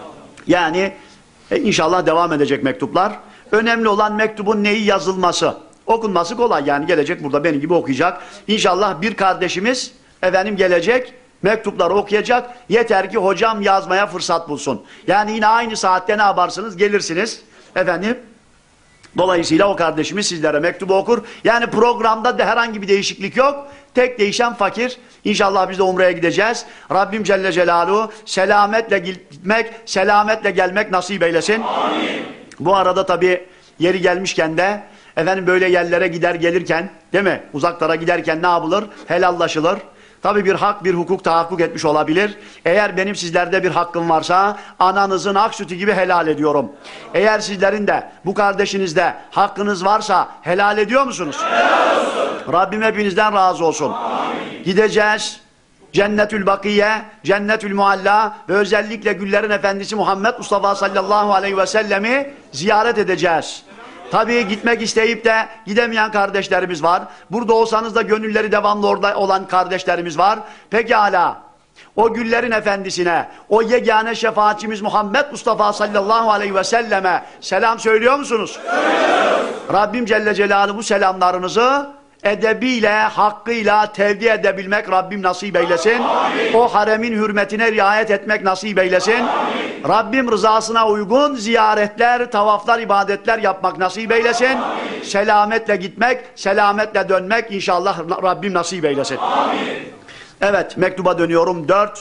Yani e, inşallah devam edecek mektuplar. Önemli olan mektubun neyi yazılması. Okunması kolay, yani gelecek burada benim gibi okuyacak. İnşallah bir kardeşimiz efendim gelecek, mektupları okuyacak. Yeter ki hocam yazmaya fırsat bulsun. Yani yine aynı saatte ne yaparsınız? Gelirsiniz efendim. Dolayısıyla o kardeşimiz sizlere mektubu okur. Yani programda da herhangi bir değişiklik yok. Tek değişen fakir. İnşallah biz de umreye gideceğiz. Rabbim Celle Celaluhu selametle gitmek, selametle gelmek nasip eylesin. Amin. Bu arada tabii yeri gelmişken de efendim böyle yerlere gider gelirken, değil mi? Uzaklara giderken ne yapılır? Helallaşılır. Tabii bir hak, bir hukuk tahakkuk etmiş olabilir. Eğer benim sizlerde bir hakkım varsa ananızın ak sütü gibi helal ediyorum. Eğer sizlerin de bu kardeşinizde hakkınız varsa helal ediyor musunuz? Helal olsun. Rabbim hepinizden razı olsun. Amin. Gideceğiz. Cennetül Bakiye, Cennetül Mualla ve özellikle Güllerin Efendisi Muhammed Mustafa sallallahu aleyhi ve sellemi ziyaret edeceğiz. Tabii gitmek isteyip de gidemeyen kardeşlerimiz var. Burada olsanız da gönülleri devamlı orada olan kardeşlerimiz var. Pekala, o Güllerin Efendisi'ne, o yegane şefaatçimiz Muhammed Mustafa sallallahu aleyhi ve selleme selam söylüyor musunuz? Söylüyoruz. Rabbim Celle Celaluhu bu selamlarınızı edebiyle, hakkıyla tevdi edebilmek Rabbim nasip eylesin. Amin. O haremin hürmetine riayet etmek nasip eylesin. Amin. Rabbim rızasına uygun ziyaretler, tavaflar, ibadetler yapmak nasip eylesin. Amin. Selametle gitmek, selametle dönmek inşallah Rabbim nasip eylesin. Amin. Evet, mektuba dönüyorum. Dört.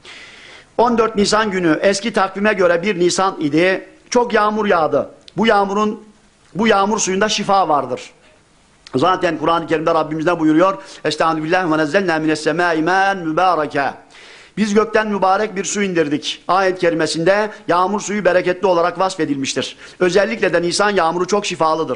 on dört Nisan günü eski takvime göre bir Nisan idi. Çok yağmur yağdı. Bu yağmurun, bu yağmur suyunda şifa vardır. Zaten Kur'an-ı Kerim'de Rabbimiz ne buyuruyor? Estağfirullah ve nezzelna mine's-semâi mâen mübâreke. Biz gökten mübarek bir su indirdik. Ayet-i kerimesinde yağmur suyu bereketli olarak vasfedilmiştir. Özellikle de Nisan yağmuru çok şifalıdır.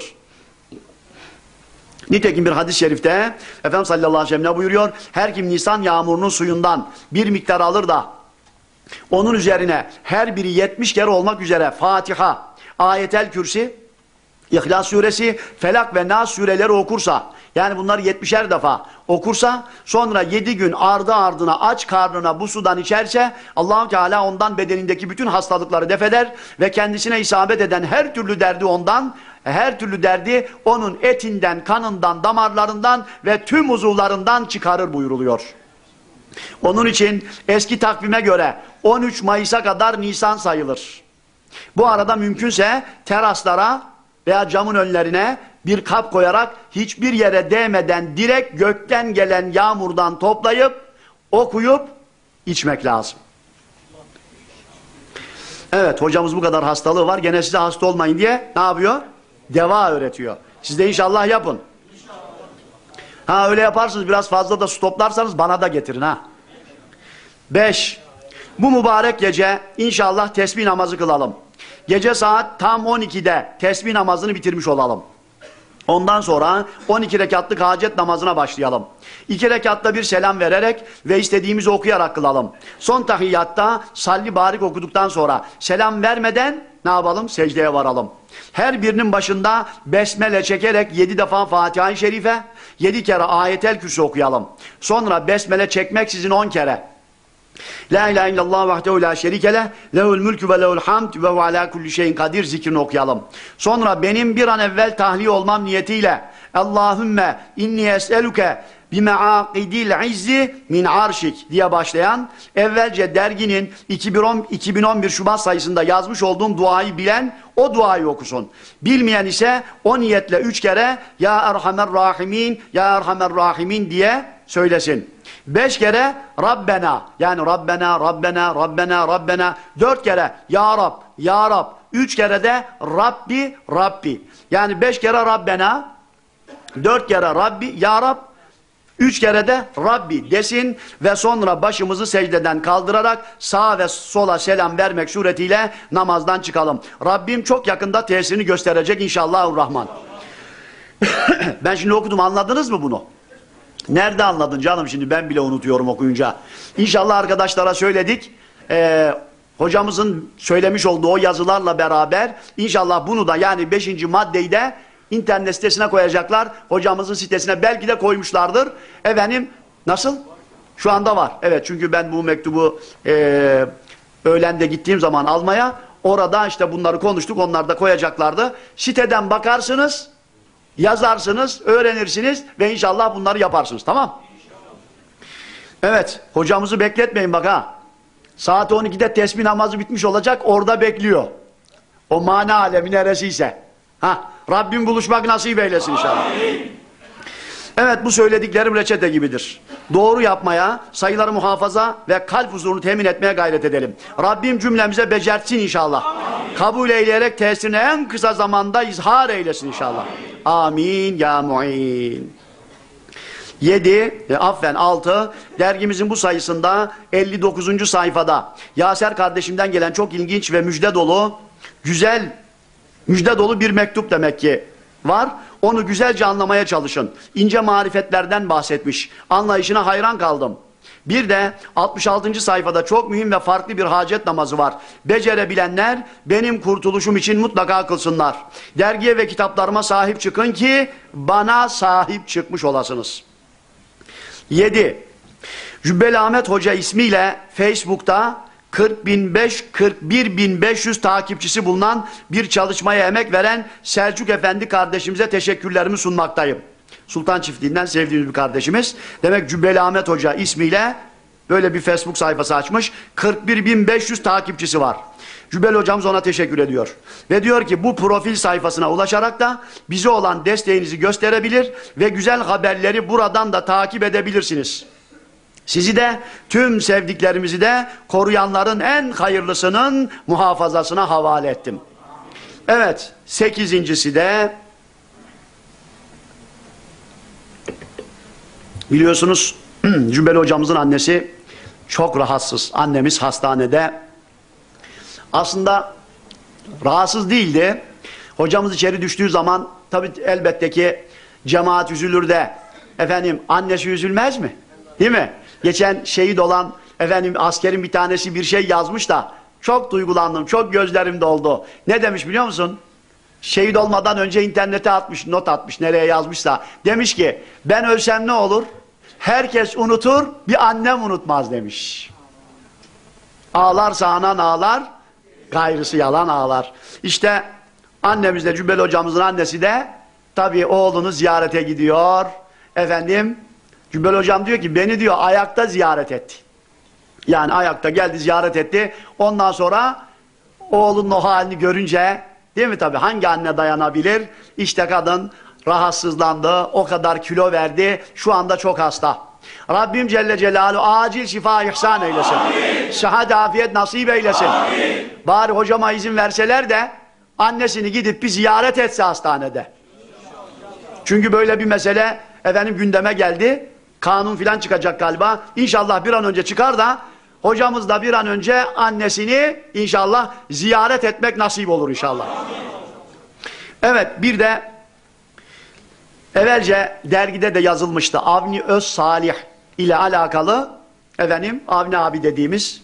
Nitekim bir hadis-i şerifte Efendimiz sallallahu aleyhi ve sellem ne buyuruyor? Her kim Nisan yağmurunun suyundan bir miktar alır da onun üzerine her biri yetmiş kere olmak üzere Fatiha, Ayetel Kürsi, İhlas suresi, Felak ve Nas sureleri okursa, yani bunları yetmişer defa okursa, sonra yedi gün ardı ardına aç karnına bu sudan içerse, Allah-u Teala ondan bedenindeki bütün hastalıkları def eder ve kendisine isabet eden her türlü derdi ondan, her türlü derdi onun etinden, kanından, damarlarından ve tüm uzuvlarından çıkarır buyuruluyor. Onun için eski takvime göre on üç Mayıs'a kadar Nisan sayılır. Bu arada mümkünse teraslara veya camın önlerine bir kap koyarak hiçbir yere değmeden direkt gökten gelen yağmurdan toplayıp okuyup içmek lazım. Evet, hocamız bu kadar hastalığı var, gene size hasta olmayın diye ne yapıyor? Deva öğretiyor. Siz de inşallah yapın. Ha öyle yaparsınız, biraz fazla da su toplarsanız bana da getirin ha. Beş. Bu mübarek gece inşallah tesbih namazı kılalım. Gece saat tam on ikide tesbih namazını bitirmiş olalım. Ondan sonra on iki rekatlık hacet namazına başlayalım. iki rekatta bir selam vererek ve istediğimizi okuyarak kılalım. Son tahiyyatta salli barik okuduktan sonra selam vermeden ne yapalım? Secdeye varalım. Her birinin başında besmele çekerek yedi defa Fatiha-i Şerife, yedi kere Ayetel Kürsi okuyalım. Sonra besmele çekmeksizin on kere La ilahe illallah vahdehu la şerike leh, lehul mülkü ve lehul hamd ve hu ala kulli şeyin kadir zikrini okuyalım. Sonra benim bir an evvel tahliye olmam niyetiyle Allahümme inni es'eluke bime'aqidil izzi min arşik diye başlayan, evvelce derginin iki bin on bir Şubat sayısında yazmış olduğum duayı bilen o duayı okusun. Bilmeyen ise o niyetle üç kere Ya Erhamer Rahimin, Ya Erhamer Rahimin diye söylesin. Beş kere Rabbena, yani Rabbena, Rabbena, Rabbena, Rabbena. Dört kere Ya Rab, Ya Rab. Üç kere de Rabbi, Rabbi. Yani beş kere Rabbena, dört kere Rabbi, Ya Rab. Üç kere de Rabbi desin ve sonra başımızı secdeden kaldırarak sağa ve sola selam vermek suretiyle namazdan çıkalım. Rabbim çok yakında tesirini gösterecek inşallahurrahman. Ben şimdi okudum, anladınız mı bunu? Nerede anladın canım, şimdi ben bile unutuyorum okuyunca. İnşallah arkadaşlara söyledik. Ee, hocamızın söylemiş olduğu o yazılarla beraber inşallah bunu da, yani beşinci maddeyi de internet sitesine koyacaklar. Hocamızın sitesine belki de koymuşlardır. Efendim nasıl? Şu anda var. Evet, çünkü ben bu mektubu e, öğlende gittiğim zaman almaya, orada işte bunları konuştuk, onlar da koyacaklardı. Siteden bakarsınız, yazarsınız, öğrenirsiniz ve inşallah bunları yaparsınız. Tamam? Evet, hocamızı bekletmeyin bak ha. Saat on ikide tesbih namazı bitmiş olacak, orada bekliyor. O mana alemi neresiyse. Ha, Rabbim buluşmak nasip eylesin inşallah. Amin. Evet, bu söylediklerim reçete gibidir. Doğru yapmaya, sayıları muhafaza ve kalp huzurunu temin etmeye gayret edelim. Rabbim cümlemize becertsin inşallah. Amin. Kabul eyleyerek tesirini en kısa zamanda izhar eylesin inşallah. Amin, Amin ya mu'in. yedi, e, affen altı, dergimizin bu sayısında elli dokuzuncu sayfada Yaser kardeşimden gelen çok ilginç ve müjde dolu, güzel, müjde dolu bir mektup demek ki var. Onu güzelce anlamaya çalışın. İnce marifetlerden bahsetmiş. Anlayışına hayran kaldım. Bir de altmış altıncı sayfada çok mühim ve farklı bir hacet namazı var. Becerebilenler benim kurtuluşum için mutlaka kılsınlar. Dergiye ve kitaplarıma sahip çıkın ki bana sahip çıkmış olasınız. yedi. Cübbeli Ahmet Hoca ismiyle Facebook'ta kırk bin beş kırk bir bin beş yüz takipçisi bulunan bir çalışmaya emek veren Selçuk Efendi kardeşimize teşekkürlerimi sunmaktayım. Sultan Çiftliği'nden sevdiğimiz bir kardeşimiz. Demek Cübbeli Ahmet Hoca ismiyle böyle bir Facebook sayfası açmış. kırk bir bin beş yüz takipçisi var. Cübbeli hocamız ona teşekkür ediyor. Ve diyor ki bu profil sayfasına ulaşarak da bize olan desteğinizi gösterebilir ve güzel haberleri buradan da takip edebilirsiniz. Sizi de tüm sevdiklerimizi de koruyanların en hayırlısının muhafazasına havale ettim. Evet, sekizincisi de biliyorsunuz Cübbeli hocamızın annesi çok rahatsız. Annemiz hastanede. Aslında rahatsız değildi. Hocamız içeri düştüğü zaman tabii elbette ki cemaat üzülür de efendim annesi üzülmez mi? Değil mi? Geçen şehit olan efendim askerin bir tanesi bir şey yazmış da çok duygulandım, çok gözlerim doldu. Ne demiş biliyor musun? Şehit olmadan önce internete atmış, not atmış, nereye yazmışsa. Demiş ki ben ölsem ne olur? Herkes unutur, bir annem unutmaz demiş. Ağlarsa anan ağlar, gayrısı yalan ağlar. İşte annemiz de, Cübbeli hocamızın annesi de tabii oğlunu ziyarete gidiyor. Efendim Cübbeli hocam diyor ki beni diyor ayakta ziyaret etti. Yani ayakta geldi, ziyaret etti. Ondan sonra oğlunun o halini görünce, değil mi tabii, hangi anne dayanabilir? İşte kadın rahatsızlandı, o kadar kilo verdi, şu anda çok hasta. Rabbim Celle Celaluhu acil şifa ihsan eylesin. Amin. Sıhhat afiyet nasip eylesin. Amin. Bari hocama izin verseler de annesini gidip bir ziyaret etse hastanede. Çünkü böyle bir mesele efendim gündeme geldi. Kanun filan çıkacak galiba. İnşallah bir an önce çıkar da Hocamız da bir an önce annesini inşallah ziyaret etmek nasip olur inşallah. Evet, bir de evvelce dergide de yazılmıştı. Avni Özsalih ile alakalı efendim Avni abi dediğimiz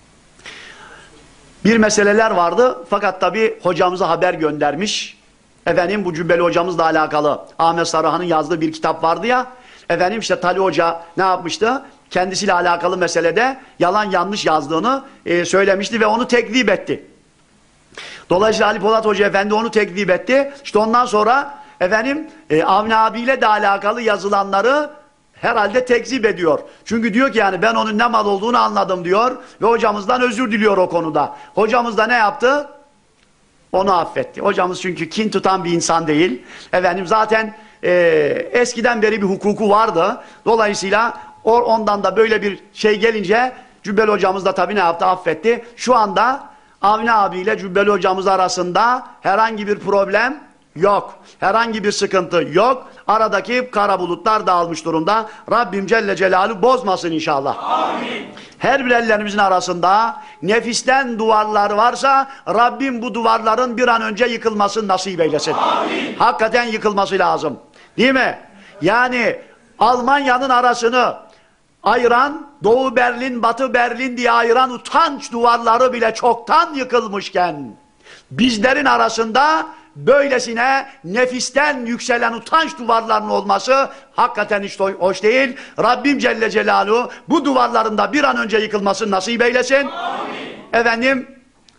bir meseleler vardı. Fakat tabi hocamıza haber göndermiş. Efendim bu Cübbeli hocamızla alakalı Ahmet Sarıhan'ın yazdığı bir kitap vardı ya. Efendim işte Tali Hoca ne yapmıştı? Kendisiyle alakalı meselede yalan yanlış yazdığını e, söylemişti ve onu tekzip etti. Dolayısıyla Ali Polat Hoca Efendi onu tekzip etti. İşte ondan sonra efendim e, Avni abiyle de alakalı yazılanları herhalde tekzip ediyor. Çünkü diyor ki yani ben onun ne mal olduğunu anladım diyor ve hocamızdan özür diliyor o konuda. Hocamız da ne yaptı? Onu affetti. Hocamız çünkü kin tutan bir insan değil. Efendim zaten e, eskiden beri bir hukuku vardı. Dolayısıyla or, ondan da böyle bir şey gelince Cübbeli hocamız da tabii ne yaptı? Affetti. Şu anda Avni abiyle Cübbeli hocamız arasında herhangi bir problem yok. Herhangi bir sıkıntı yok. Aradaki kara bulutlar dağılmış durumda. Rabbim Celle Celaluhu bozmasın inşallah. Amin. Her birerlerimizin arasında nefisten duvarlar varsa Rabbim bu duvarların bir an önce yıkılmasını nasip eylesin. Amin. Hakikaten yıkılması lazım. Değil mi? Yani Almanya'nın arasını ayıran, Doğu Berlin, Batı Berlin diye ayıran utanç duvarları bile çoktan yıkılmışken bizlerin arasında böylesine nefisten yükselen utanç duvarlarının olması hakikaten hiç hoş değil. Rabbim Celle Celaluhu bu duvarların da bir an önce yıkılmasını nasip eylesin. Amin. Efendim,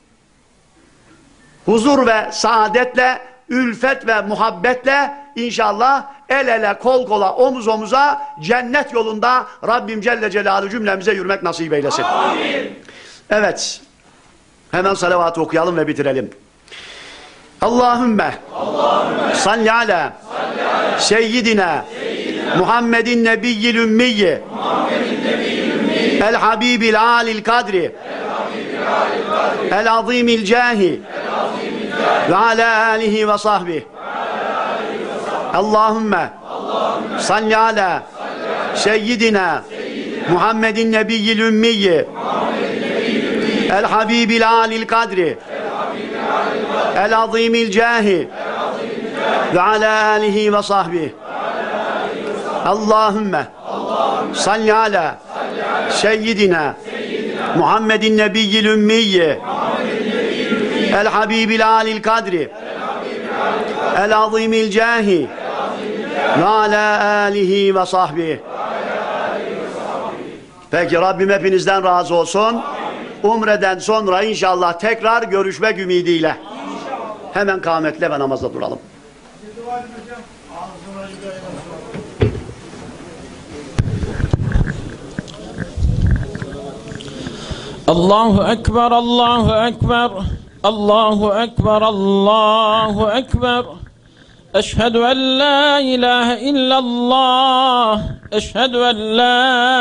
huzur ve saadetle, ülfet ve muhabbetle inşallah el ele, kol kola, omuz omuza cennet yolunda Rabbim Celle Celaluhu cümlemize yürümek nasip eylesin. Amin. Evet, hemen salavatı okuyalım ve bitirelim. Allahümme, Allahümme salli ala, salli ala seyyidina, seyyidina Muhammedin nebiyyil ümmiyyi, el habibil alil kadri, el azimil cahi, ve ala alihi ve sahbihi. Allahümme, Allahümme salli ala, seyyidina, Muhammedin nebiyyil ümmiyyi, el habibil alil kadri, el azimil cahi ve ala alihi ve sahbihi. Allahümme salli ala seyyidina Muhammedin nebiyyil ümmiyyi el habibil alil kadri el azimil cahi ve ala alihi ve sahbihi. Peki Rabbim hepinizden razı olsun. Umreden sonra inşallah tekrar görüşmek ümidiyle. Hemen kâmetle ve namaza duralım. Allahu Ekber, Allahu Ekber, Allahu Ekber, Allahu Ekber. Eşhedü en la ilahe illallah, eşhedü en la